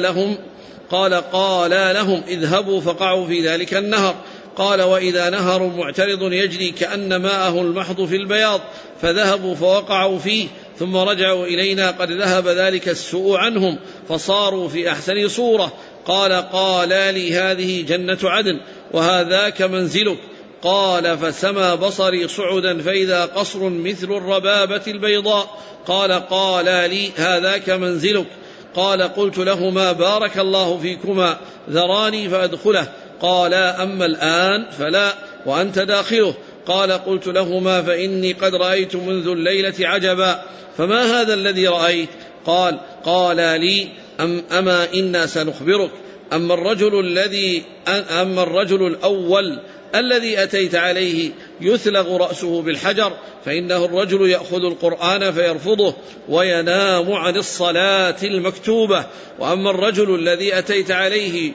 لهم اذهبوا فقعوا في ذلك النهر. قال: وإذا نهر معترض يجري كأن ماءه المحض في البياض فذهبوا فوقعوا فيه ثم رجعوا إلينا قد ذهب ذلك السوء عنهم فصاروا في أحسن صورة. قال لي: هذه جنة عدن وهذاك منزلك. قال: فسمى بصري صعدا فإذا قصر مثل الربابة البيضاء. قال لي: هذاك منزلك. قال: قلت لهما: بارك الله فيكما، ذراني فأدخله. قالا: أما الآن فلا وأنت داخله. قال: قلت لهما: فإني قد رأيت منذ الليلة عجبا. فما هذا الذي رأيت؟ قال لي: أما إنا سنخبرك. أما الرجل الأول الذي أتيت عليه يثلغ رأسه بالحجر فإنه الرجل يأخذ القرآن فيرفضه وينام عن الصلاة المكتوبة. وأما الرجل الذي أتيت عليه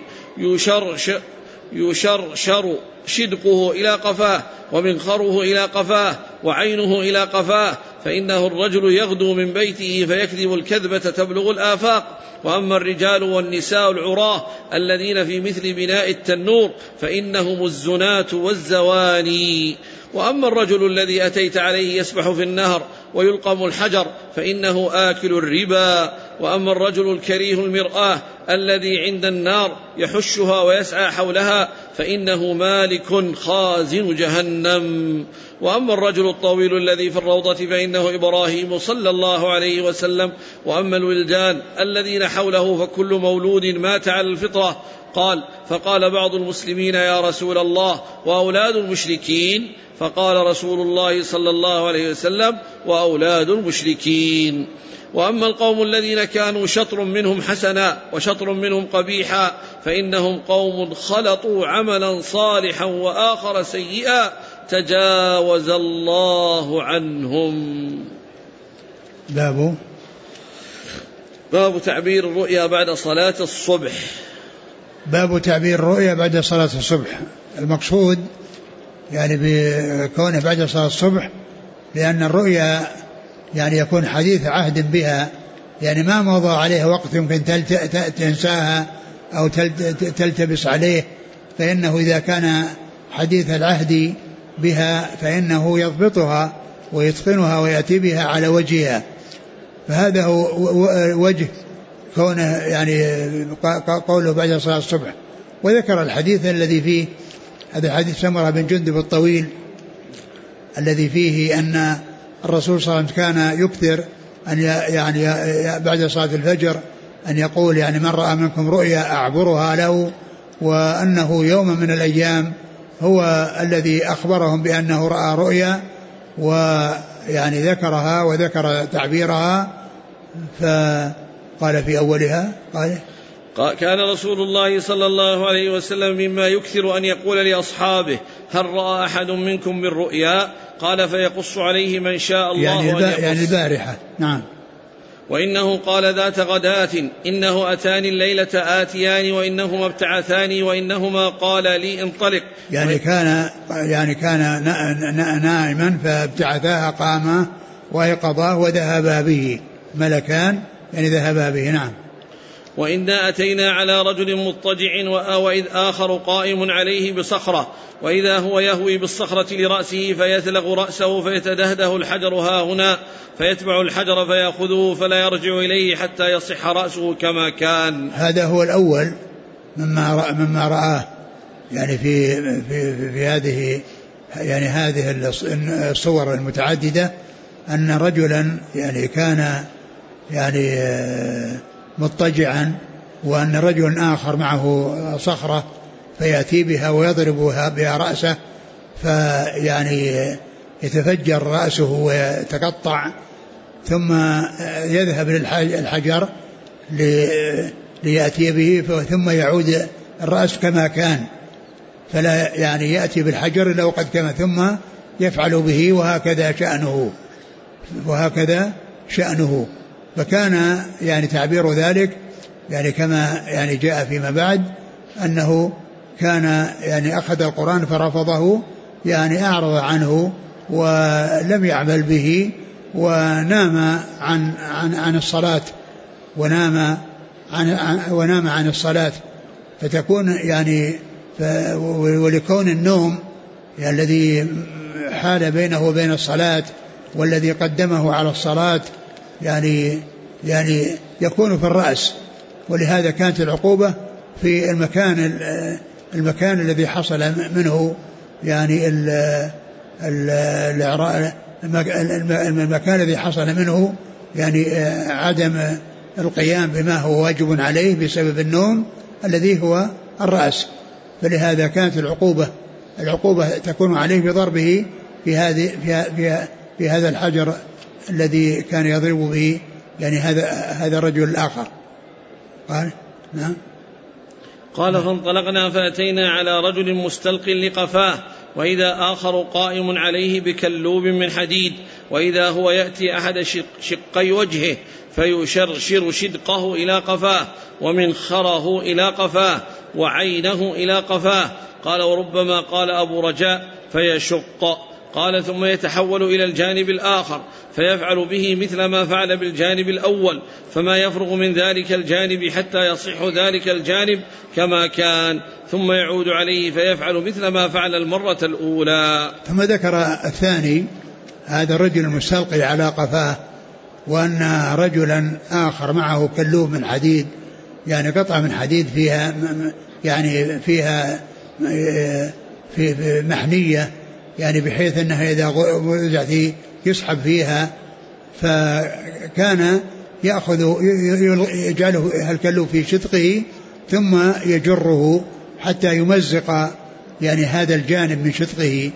يشرشر شدقه إلى قفاه ومنخره إلى قفاه وعينه إلى قفاه فإنه الرجل يغدو من بيته فيكذب الكذبة تبلغ الآفاق. وأما الرجال والنساء العراة الذين في مثل بناء التنور فإنهم الزناة والزواني. وأما الرجل الذي أتيت عليه يسبح في النهر ويلقم الحجر فإنه آكل الربا. وأما الرجل الكريه المرآة الذي عند النار يحشها ويسعى حولها فإنه مالك خازن جهنم. وأما الرجل الطويل الذي في الروضة فإنه إبراهيم صلى الله عليه وسلم. وأما الولدان الذين حوله فكل مولود مات على الفطرة. فقال بعض المسلمين يا رسول الله وأولاد المشركين؟ فقال رسول الله صلى الله عليه وسلم وأولاد المشركين. وأما القوم الذين كانوا شطر منهم حسنا وشطر منهم قبيحا فإنهم قوم خلطوا عملا صالحا وآخر سيئا تجاوز الله عنهم. باب تعبير الرؤيا بعد صلاة الصبح. باب تعبير الرؤيا بعد صلاة الصبح. المقصود يعني بكونه بعد صلاة الصبح لأن الرؤيا يعني يكون حديث عهد بها، يعني ما مضى عليه وقت يمكن تنساها أو تلتبس عليه، فإنه إذا كان حديث العهد بها فإنه يضبطها ويتقنها ويأتي بها على وجهها. فهذا هو وجه كونه يعني قوله بعد صلاة الصبح. وذكر الحديث الذي فيه هذا حديث سمرة بن جندب الطويل الذي فيه أن الرسول صلى الله عليه وسلم كان يكثر أن يعني بعد صلاة الفجر أن يقول يعني من رأى منكم رؤيا أعبرها له، وأنه يوم من الأيام هو الذي أخبرهم بأنه رأى رؤيا ويعني ذكرها وذكر تعبيرها. فقال في أولها كان رسول الله صلى الله عليه وسلم مما يكثر أن يقول لأصحابه هل رأى أحد منكم من رؤيا؟ قال فيقص عليه من شاء الله يعني البارحة. نعم. وإنه قال ذات غداة إنه أتاني الليلة آتيان وإنهما ابتعثاني وإنهما قال لي انطلق. يعني كان نائما فابتعثاه قاما ويقظاه وذهبا به ملكان يعني ذهبا به. نعم. وإنا أتينا على رجل مضطجع وإذ آخر قائم عليه بصخرة وإذا هو يهوي بالصخرة لرأسه فيثلغ رأسه فيتدهده الحجر هاهنا فيتبع الحجر فيأخذه فلا يرجع إليه حتى يصح رأسه كما كان. هذا هو الأول مما رآه يعني في هذه يعني هذه الصور المتعددة أن رجلا يعني كان يعني مضطجعا وأن رجل آخر معه صخرة فيأتي بها ويضربها بها رأسه فيعني يتفجر رأسه ويتقطع ثم يذهب للحجر ليأتي به ثم يعود الرأس كما كان فلا يعني يأتي بالحجر لو قد كان ثم يفعل به وهكذا شأنه. فكان يعني تعبير ذلك يعني كما يعني جاء فيما بعد أنه كان يعني أخذ القرآن فرفضه يعني أعرض عنه ولم يعمل به ونام عن الصلاة ونام عن الصلاة. فتكون يعني ولكون النوم يعني الذي حال بينه وبين الصلاة والذي قدمه على الصلاة يعني يكون في الرأس، ولهذا كانت العقوبة في المكان الذي حصل منه يعني المكان الذي حصل منه يعني عدم القيام بما هو واجب عليه بسبب النوم الذي هو الرأس. فلهذا كانت العقوبة تكون عليه بضربه في هذا الحجر الذي كان يضرب به يعني هذا الرجل الآخر. قال نعم. قال فانطلقنا فأتينا على رجل مستلق لقفاه، وإذا آخر قائم عليه بكلوب من حديد، وإذا هو يأتي أحد شقي وجهه فيشرشر شدقه إلى قفاه، ومنخره إلى قفاه، وعينه إلى قفاه. قال وربما قال أبو رجاء فيشق. قال ثم يتحول إلى الجانب الآخر فيفعل به مثل ما فعل بالجانب الأول، فما يفرغ من ذلك الجانب حتى يصح ذلك الجانب كما كان، ثم يعود عليه فيفعل مثل ما فعل المرة الأولى. ثم ذكر الثاني هذا الرجل المستلقي على قفاه، وأن رجلا آخر معه كلوب من حديد، يعني قطعة من حديد فيها يعني فيها في محنية، يعني بحيث أنها إذا وزعت يسحب فيها، فكان يجعله الكلوب في شدقه ثم يجره حتى يمزق يعني هذا الجانب من شدقه،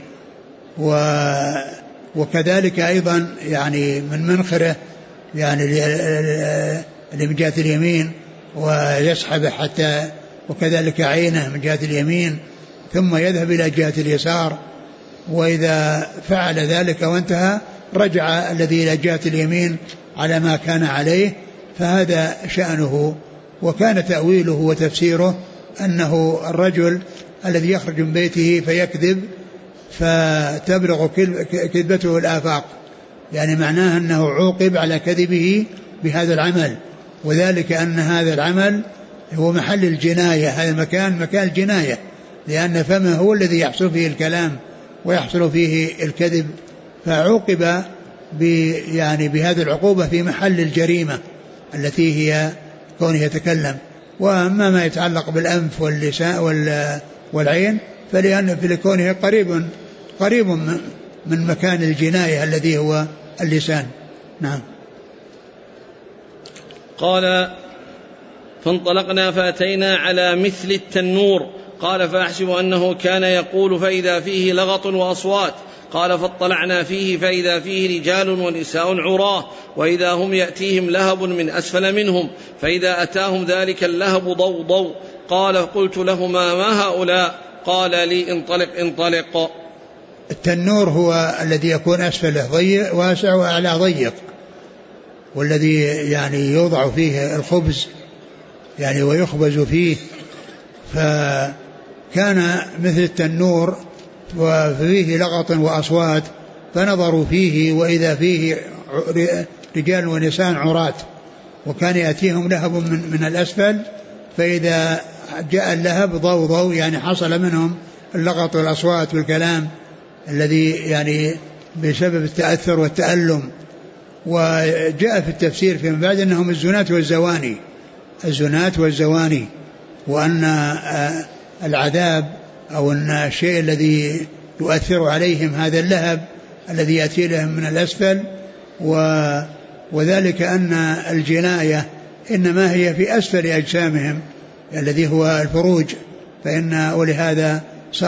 وكذلك أيضا يعني من منخره يعني اللي من جهة اليمين ويسحبه حتى، وكذلك عينه من جهة اليمين ثم يذهب إلى جهة اليسار، وإذا فعل ذلك وانتهى رجع الذي إلى جهة اليمين على ما كان عليه، فهذا شأنه. وكان تأويله وتفسيره أنه الرجل الذي يخرج من بيته فيكذب فتبلغ كذبته الآفاق، يعني معناه أنه عوقب على كذبه بهذا العمل، وذلك أن هذا العمل هو محل الجناية، هذا المكان مكان الجناية، لأن فمه هو الذي يحصل فيه الكلام ويحصل فيه الكذب، فعوقب يعني بهذه العقوبة في محل الجريمة التي هي كونه يتكلم. وأما ما يتعلق بالأنف واللسان والعين فلأن في كونه قريب من مكان الجناية الذي هو اللسان. نعم. قال فانطلقنا فأتينا على مثل التنور، قال فأحسب أنه كان يقول فإذا فيه لغط وأصوات. قال فاطلعنا فيه فإذا فيه رجال ونساء عراه، وإذا هم يأتيهم لهب من أسفل منهم، فإذا أتاهم ذلك اللهب ضوضوا. قال قلت لهما ما هؤلاء؟ قال لي انطلق. التنور هو الذي يكون أسفله ضيق واسع وأعلى ضيق، والذي يعني يوضع فيه الخبز يعني ويخبز فيه، فكان مثل التنور وفيه لغط وأصوات، فنظروا فيه وإذا فيه رجال ونساء عراة، وكان يأتيهم لهب من الأسفل، فإذا جاء اللهب ضوضوا يعني حصل منهم اللغط والأصوات والكلام الذي يعني بسبب التأثر والتألم. وجاء في التفسير فيما بعد أنهم الزنات والزواني، وأن العذاب أو أن الشيء الذي يؤثر عليهم هذا اللهب الذي يأتي لهم من الأسفل، وذلك أن الجناية إنما هي في أسفل أجسامهم الذي هو الفروج، ولهذا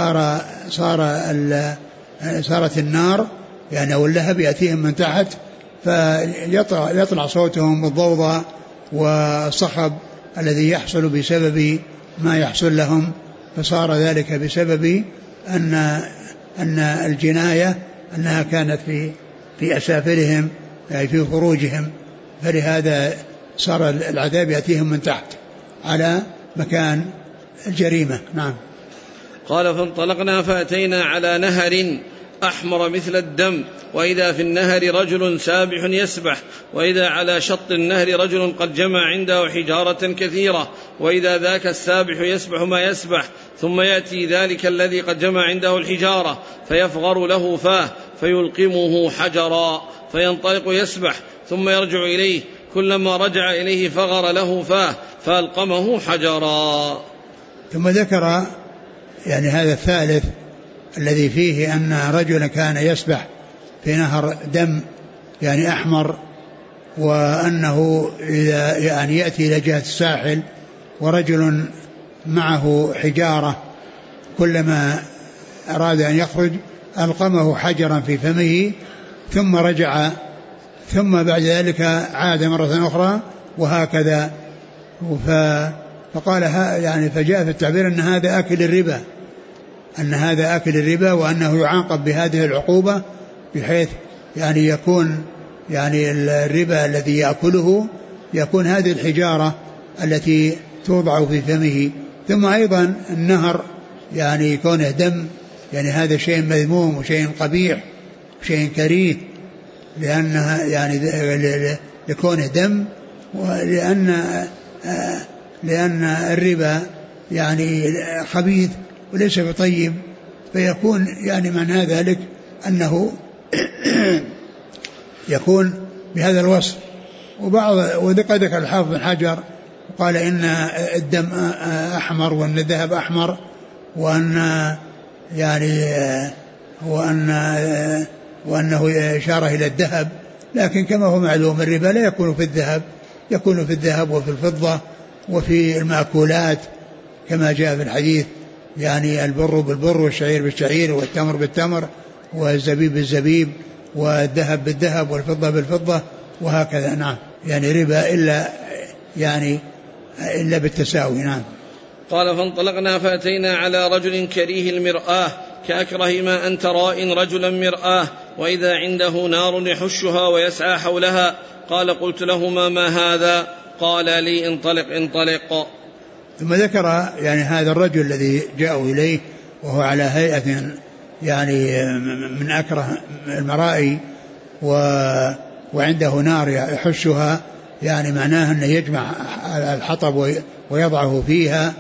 صارت النار يعني أو اللهب يأتيهم من تحت، فيطلع صوتهم بالضوضاء والصخب الذي يحصل بسبب ما يحصل لهم، فصار ذلك بسبب أن الجناية أنها كانت في أسافلهم يعني في فروجهم، فلهذا صار العذاب يأتيهم من تحت على مكان الجريمة. نعم. قال فانطلقنا فأتينا على نهر أحمر مثل الدم، وإذا في النهر رجل سابح يسبح، وإذا على شط النهر رجل قد جمع عنده حجارة كثيرة، وإذا ذاك السابح يسبح ما يسبح، ثم يأتي ذلك الذي قد جمع عنده الحجارة فيفغر له فاه فيلقمه حجرا، فينطلق يسبح ثم يرجع إليه، كلما رجع إليه فغر له فاه فألقمه حجرا. ثم ذكر يعني هذا الثالث الذي فيه أن رجلا كان يسبح في نهر دم يعني أحمر، وأنه إذا يعني يأتي إلى جهة الساحل ورجل معه حجارة كلما أراد أن يخرج ألقمه حجرا في فمه ثم رجع، ثم بعد ذلك عاد مرة أخرى، وهكذا. فقال يعني فجاء في التعبير أن هذا أكل الربا وأنه يعاقب بهذه العقوبة بحيث يعني يكون يعني الربا الذي يأكله يكون هذه الحجارة التي توضع في فمه. ثم أيضا النهر يعني كونه دم يعني هذا شيء مذموم وشيء قبيح وشيء كريه لأنها يعني لكونه دم لأن الربا يعني خبيث وليس بطيب فيكون يعني معنى ذلك أنه يكون بهذا الوصف. وقد ذكر الحافظ بن حجر قال إن الدم أحمر وأن الذهب أحمر وأنه إشارة إلى الذهب، لكن كما هو معلوم الربا لا يكون في الذهب، يكون في الذهب وفي الفضة وفي المأكولات كما جاء في الحديث يعني البر بالبر والشعير بالشعير والتمر بالتمر والزبيب بالزبيب والذهب بالذهب والفضة بالفضة وهكذا. نعم يعني ربا إلا بالتساوي. نعم. قال فانطلقنا فأتينا على رجل كريه المرآة كأكره ما أنت راء رجلا مرآة وإذا عنده نار يحشها ويسعى حولها. قال قلت لهما ما هذا؟ قال لي انطلق. ثم ذكر يعني هذا الرجل الذي جاءوا إليه وهو على هيئة يعني من أكره المرائي وعنده نار يحشها يعني معناه أنه يجمع الحطب ويضعه فيها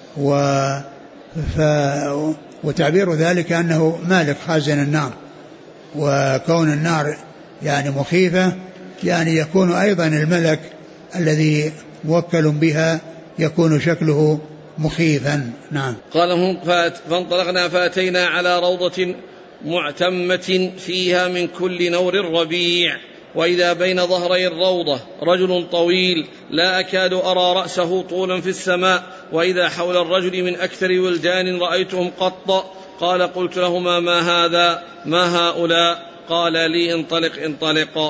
وتعبير ذلك أنه مالك خازن النار، وكون النار يعني مخيفة يعني يكون أيضا الملك الذي موكل بها يكون شكله مخيفا. نعم. قال فانطلقنا فأتينا على روضة معتمة فيها من كل نور ربيع وإذا بين ظهري الروضة رجل طويل لا أكاد أرى رأسه طولا في السماء وإذا حول الرجل من أكثر ولدان رأيتهم قط. قال قلت لهما ما هذا ما هؤلاء؟ قال لي انطلق.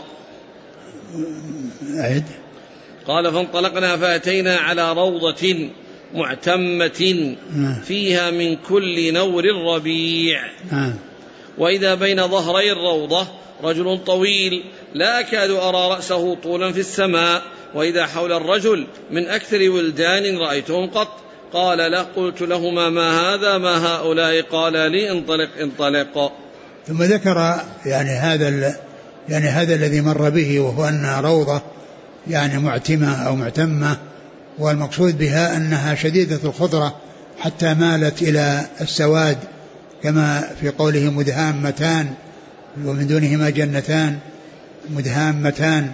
أعد. قال فانطلقنا فأتينا على روضة معتمة فيها من كل نور ربيع وإذا بين ظهري الروضة رجل طويل لا أكاد أرى رأسه طولا في السماء وإذا حول الرجل من أكثر ولدان رأيتهم قط. قال لا قلت لهما ما هذا ما هؤلاء؟ قال لي انطلق. ثم ذكر يعني هذا الذي مر به وهو أن روضة يعني معتمة أو معتمة، والمقصود بها أنها شديدة الخضرة حتى مالت إلى السواد كما في قوله مدهامتان ومن دونهما جنتان مدهامتان.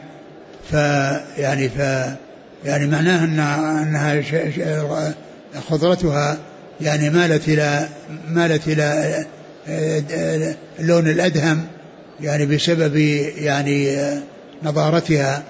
يعني معناه أنها خضرتها يعني مالت إلى اللون الأدهم يعني بسبب يعني نضارتها.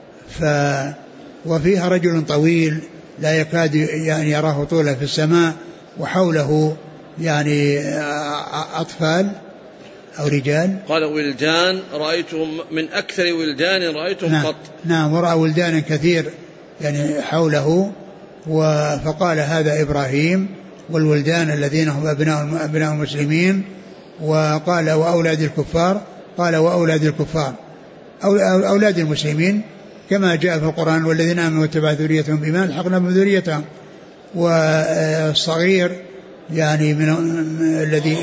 وفيها رجل طويل لا يكاد يعني يراه طولا في السماء وحوله يعني أطفال أو رجال. قال ولدان رأيتهم من أكثر ولدان رأيتهم قط. نعم ورأى ولدان كثير يعني حوله. فقال هذا إبراهيم والولدان الذين هم أبناء المسلمين. وقال وأولاد الكفار، قال وأولاد الكفار أولاد المسلمين كما جاء في القرآن والذين آمنوا واتبعوا ذريتهم بإيمان ألحقنا بهم ذريتهم. والصغير يعني من الذي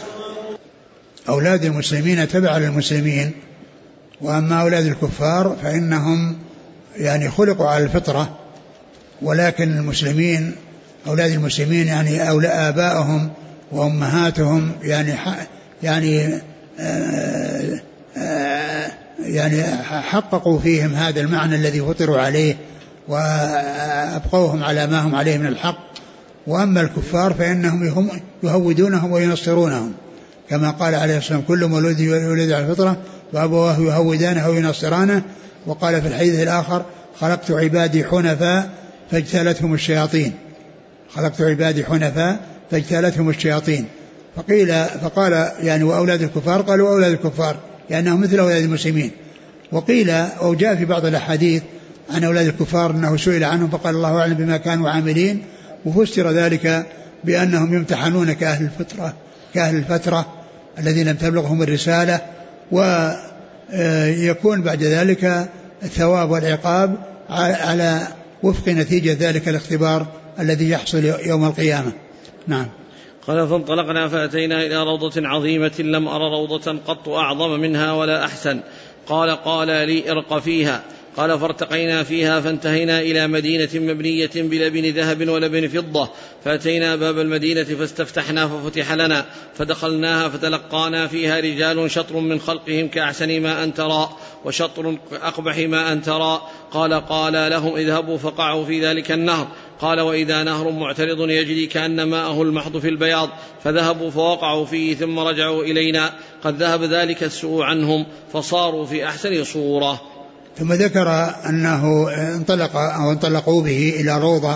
أولاد المسلمين تبع للمسلمين، وأما أولاد الكفار فإنهم يعني خلقوا على الفطرة، ولكن المسلمين أولاد المسلمين يعني آبائهم وأمهاتهم يعني حققوا فيهم هذا المعنى الذي فطروا عليه وأبقوهم على ما هم عليه من الحق. وأما الكفار فإنهم يهودونهم وينصرونهم كما قال عليه الصلاة والسلام كل مولود يولد على الفطرة وأبواه يهودانه وينصرانه. وقال في الحديث الآخر خلقت عبادي حنفاء فاجتالتهم الشياطين، خلقت عبادي حنفاء فاجتالتهم الشياطين. فقال يعني وأولاد الكفار، قالوا وأولاد الكفار لأنهم مثل أولاد المسلمين. وقيل أو جاء في بعض الأحاديث عن أولاد الكفار أنه سئل عنهم فقال الله أعلم بما كانوا عاملين، وفسر ذلك بأنهم يمتحنون كأهل الفترة الذين لم تبلغهم الرسالة، ويكون بعد ذلك الثواب والعقاب على وفق نتيجة ذلك الاختبار الذي يحصل يوم القيامة. نعم. قال فانطلقنا فأتينا إلى روضة عظيمة لم أرى روضة قط أعظم منها ولا أحسن. قال لي ارق فيها. قال فارتقينا فيها فانتهينا إلى مدينة مبنية بلبن ذهب ولبن فضة، فأتينا باب المدينة فاستفتحنا ففتح لنا، فدخلناها فتلقانا فيها رجال شطر من خلقهم كأحسن ما أن ترى وشطر أقبح ما أن ترى. قال لهم اذهبوا فقعوا في ذلك النهر. قال وإذا نهر معترض يجري كأن ماءه المحض في البياض، فذهبوا فوقعوا فيه ثم رجعوا إلينا قد ذهب ذلك السوء عنهم فصاروا في أحسن صورة. ثم ذكر أنه انطلقوا به إلى روضة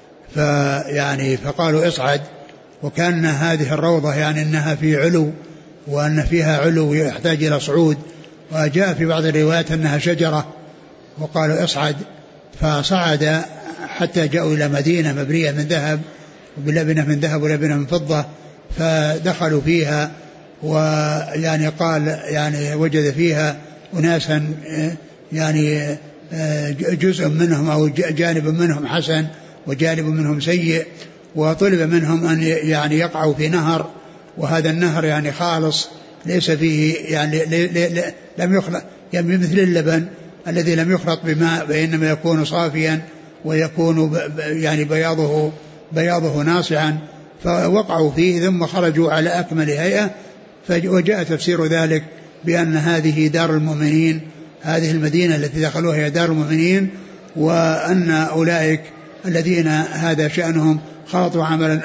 فقالوا اصعد، وكان هذه الروضة يعني أنها في علو وأن فيها علو يحتاج إلى صعود، وجاء في بعض الروايات أنها شجرة وقالوا اصعد، فصعد حتى جاءوا إلى مدينة مبنية من ذهب بلبنة من ذهب ولبنة من فضة، فدخلوا فيها ويعني قال يعني وجد فيها أناسا يعني جزء منهم أو جانب منهم حسن وجانب منهم سيء، وطلب منهم أن يعني يقعوا في نهر، وهذا النهر يعني خالص ليس فيه يعني لم يخلط يعني مثل اللبن الذي لم يخلط بماء، وإنما يكون صافيا ويكون يعني بياضه ناصعا، فوقعوا فيه ثم خرجوا على أكمل هيئة. وجاء تفسير ذلك بأن هذه دار المؤمنين، هذه المدينة التي دخلوها هي دار المؤمنين، وأن أولئك الذين هذا شأنهم خلطوا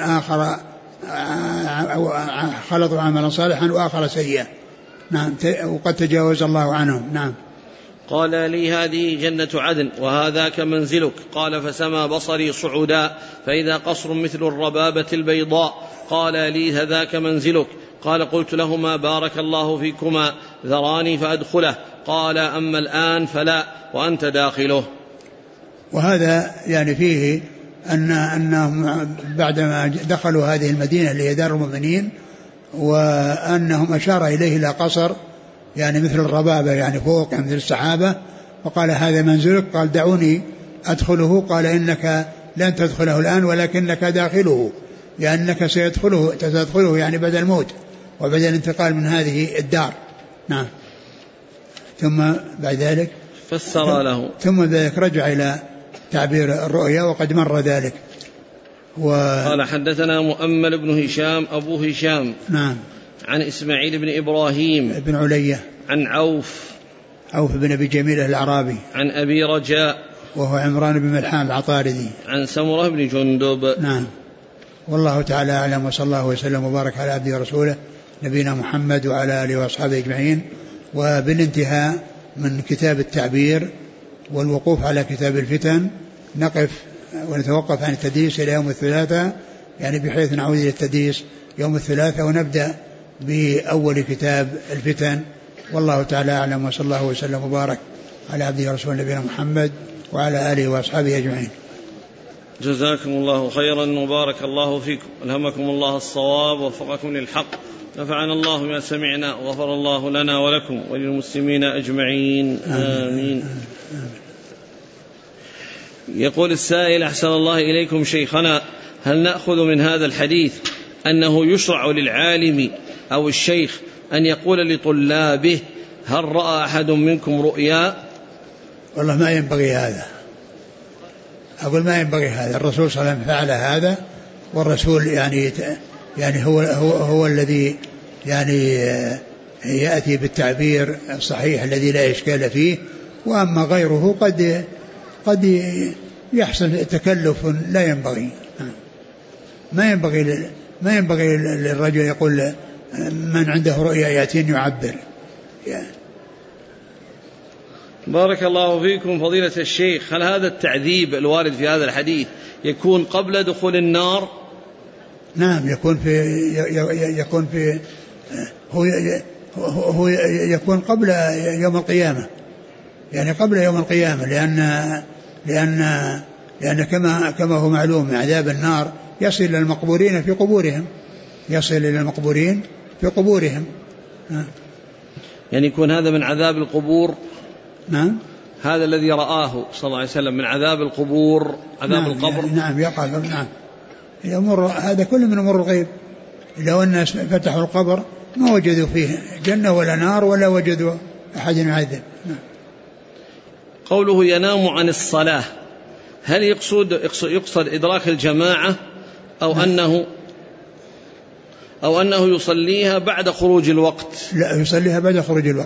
عملا صالحا وآخر سيئا. نعم. وقد تجاوز الله عنهم. نعم. قال لي هذه جنة عدن وهذاك منزلك. قال فسمى بصري صعودا فإذا قصر مثل الربابة البيضاء. قال لي هذاك منزلك. قال قلت لهما بارك الله فيكما ذراني فأدخله. قال أما الآن فلا وأنت داخله. وهذا يعني فيه أنهم بعدما دخلوا هذه المدينة اللي هي دار المؤمنين، وأنهم أشار إليه إلى قصر يعني مثل الربابة يعني فوق يعني مثل السحابة، وقال هذا منزلك. قال دعوني أدخله. قال إنك لن تدخله الآن ولكنك داخله، لأنك ستدخله يعني بعد الموت وبعد الانتقال من هذه الدار. نعم. ثم بعد ذلك فسر له، ثم ذلك رجع إلى تعبير الرؤيا وقد مر ذلك. قال حدثنا مؤمل بن هشام أبو هشام. نعم. عن إسماعيل بن إبراهيم بن علية. عن عوف بن أبي جميل الأعرابي. عن أبي رجاء وهو عمران بن ملحان العطاردي. عن سمرة بن جندب. نعم. والله تعالى أعلم، وصلى الله وسلم وبارك على عبده ورسوله نبينا محمد وعلى آله وأصحابه أجمعين. وبالانتهاء من كتاب التعبير والوقوف على كتاب الفتن نقف ونتوقف عن التدريس إلى يوم الثلاثاء، يعني بحيث نعود إلى التدريس يوم الثلاثاء ونبدأ بأول كتاب الفتن. والله تعالى أعلم، وصلى الله وسلم وبارك على عبده ورسوله نبينا محمد وعلى آله وأصحابه أجمعين. جزاكم الله خيرا وبارك الله فيكم، ألهمكم الله الصواب ووفقكم للحق، نفعنا الله بما سمعنا وغفر الله لنا ولكم وللمسلمين أجمعين. آمين. يقول السائل أحسن الله إليكم شيخنا، هل نأخذ من هذا الحديث أنه يشرع للعالم أو الشيخ أن يقول لطلابه هل رأى أحد منكم رؤيا؟ والله ما ينبغي هذا، أقول ما ينبغي هذا. الرسول صلى الله عليه وسلم فعل هذا، والرسول يعني هو الذي يعني يأتي بالتعبير الصحيح الذي لا إشكال فيه، وأما غيره قد يحصل تكلف لا ينبغي. ما ينبغي للرجل يقول من عنده رؤيا يأتين يعبر. بارك الله فيكم فضيلة الشيخ، هل هذا التعذيب الوارد في هذا الحديث يكون قبل دخول النار؟ نعم، يكون في هو يكون قبل يوم القيامة، يعني قبل يوم القيامة، لأن كما هو معلوم عذاب النار يصل إلى المقبورين في قبورهم. يعني يكون هذا من عذاب القبور. نعم. هذا الذي رآه صلى الله عليه وسلم من عذاب القبور، عذاب القبر. نعم يقع. نعم هذا كله من أمور الغيب. لو الناس فتحوا القبر ما وجدوا فيه جنة ولا نار ولا وجدوا أحد يعذب. قوله ينام عن الصلاة، هل يقصد إدراك الجماعة أو أنه يصليها بعد خروج الوقت؟ لا، يصليها بعد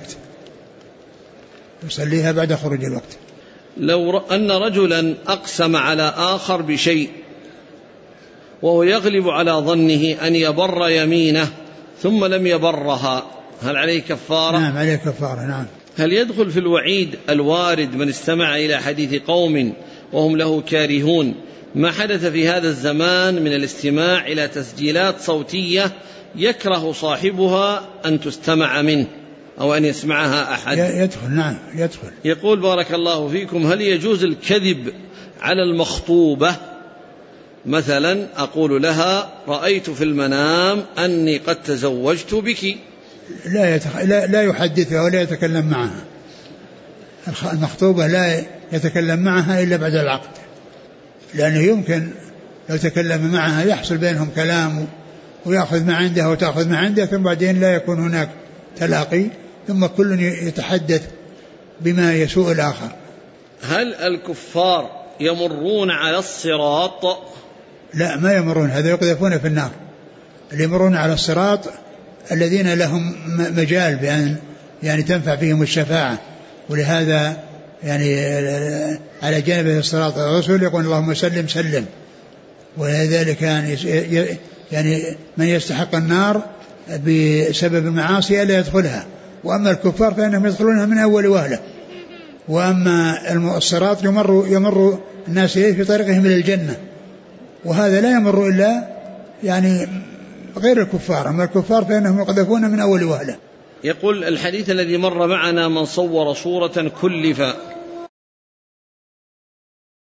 خروج الوقت. لو أن رجلا أقسم على آخر بشيء وهو يغلب على ظنه أن يبر يمينه ثم لم يبرها، هل عليه كفارة؟ نعم عليه كفارة. نعم. هل يدخل في الوعيد الوارد من استمع إلى حديث قوم وهم له كارهون ما حدث في هذا الزمان من الاستماع إلى تسجيلات صوتية يكره صاحبها أن تستمع منه أو أن يسمعها أحد؟ يدخل. نعم يدخل. يقول بارك الله فيكم: هل يجوز الكذب على المخطوبة؟ مثلا أقول لها: رأيت في المنام أني قد تزوجت بك. لا يحدثها ولا يتكلم معها. المخطوبة لا يتكلم معها إلا بعد العقد، لأنه يمكن لو تكلم معها يحصل بينهم كلام ويأخذ ما عندها وتأخذ ما عندها، ثم بعدين لا يكون هناك تلاقي، ثم كل يتحدث بما يسوء الآخر. هل الكفار يمرون على الصراط؟ لا، ما يمرون، هذا يقذفون في النار. اللي يمرون على الصراط الذين لهم مجال بأن يعني تنفع فيهم الشفاعة، ولهذا يعني على جانب الصراط الرسول يقول: اللهم سلم سلم. ولذلك يعني من يستحق النار بسبب المعاصي لا يدخلها، وأما الكفار فإنهم يدخلونها من أول وهلة. وأما الصراط يمر الناس إليه في طريقهم إلى الجنة، وهذا لا يمر إلا يعني غير الكفار. أما الكفار فإنهم يقذفون من أول وهلة. يقول: الحديث الذي مر معنا من صور صورة كلف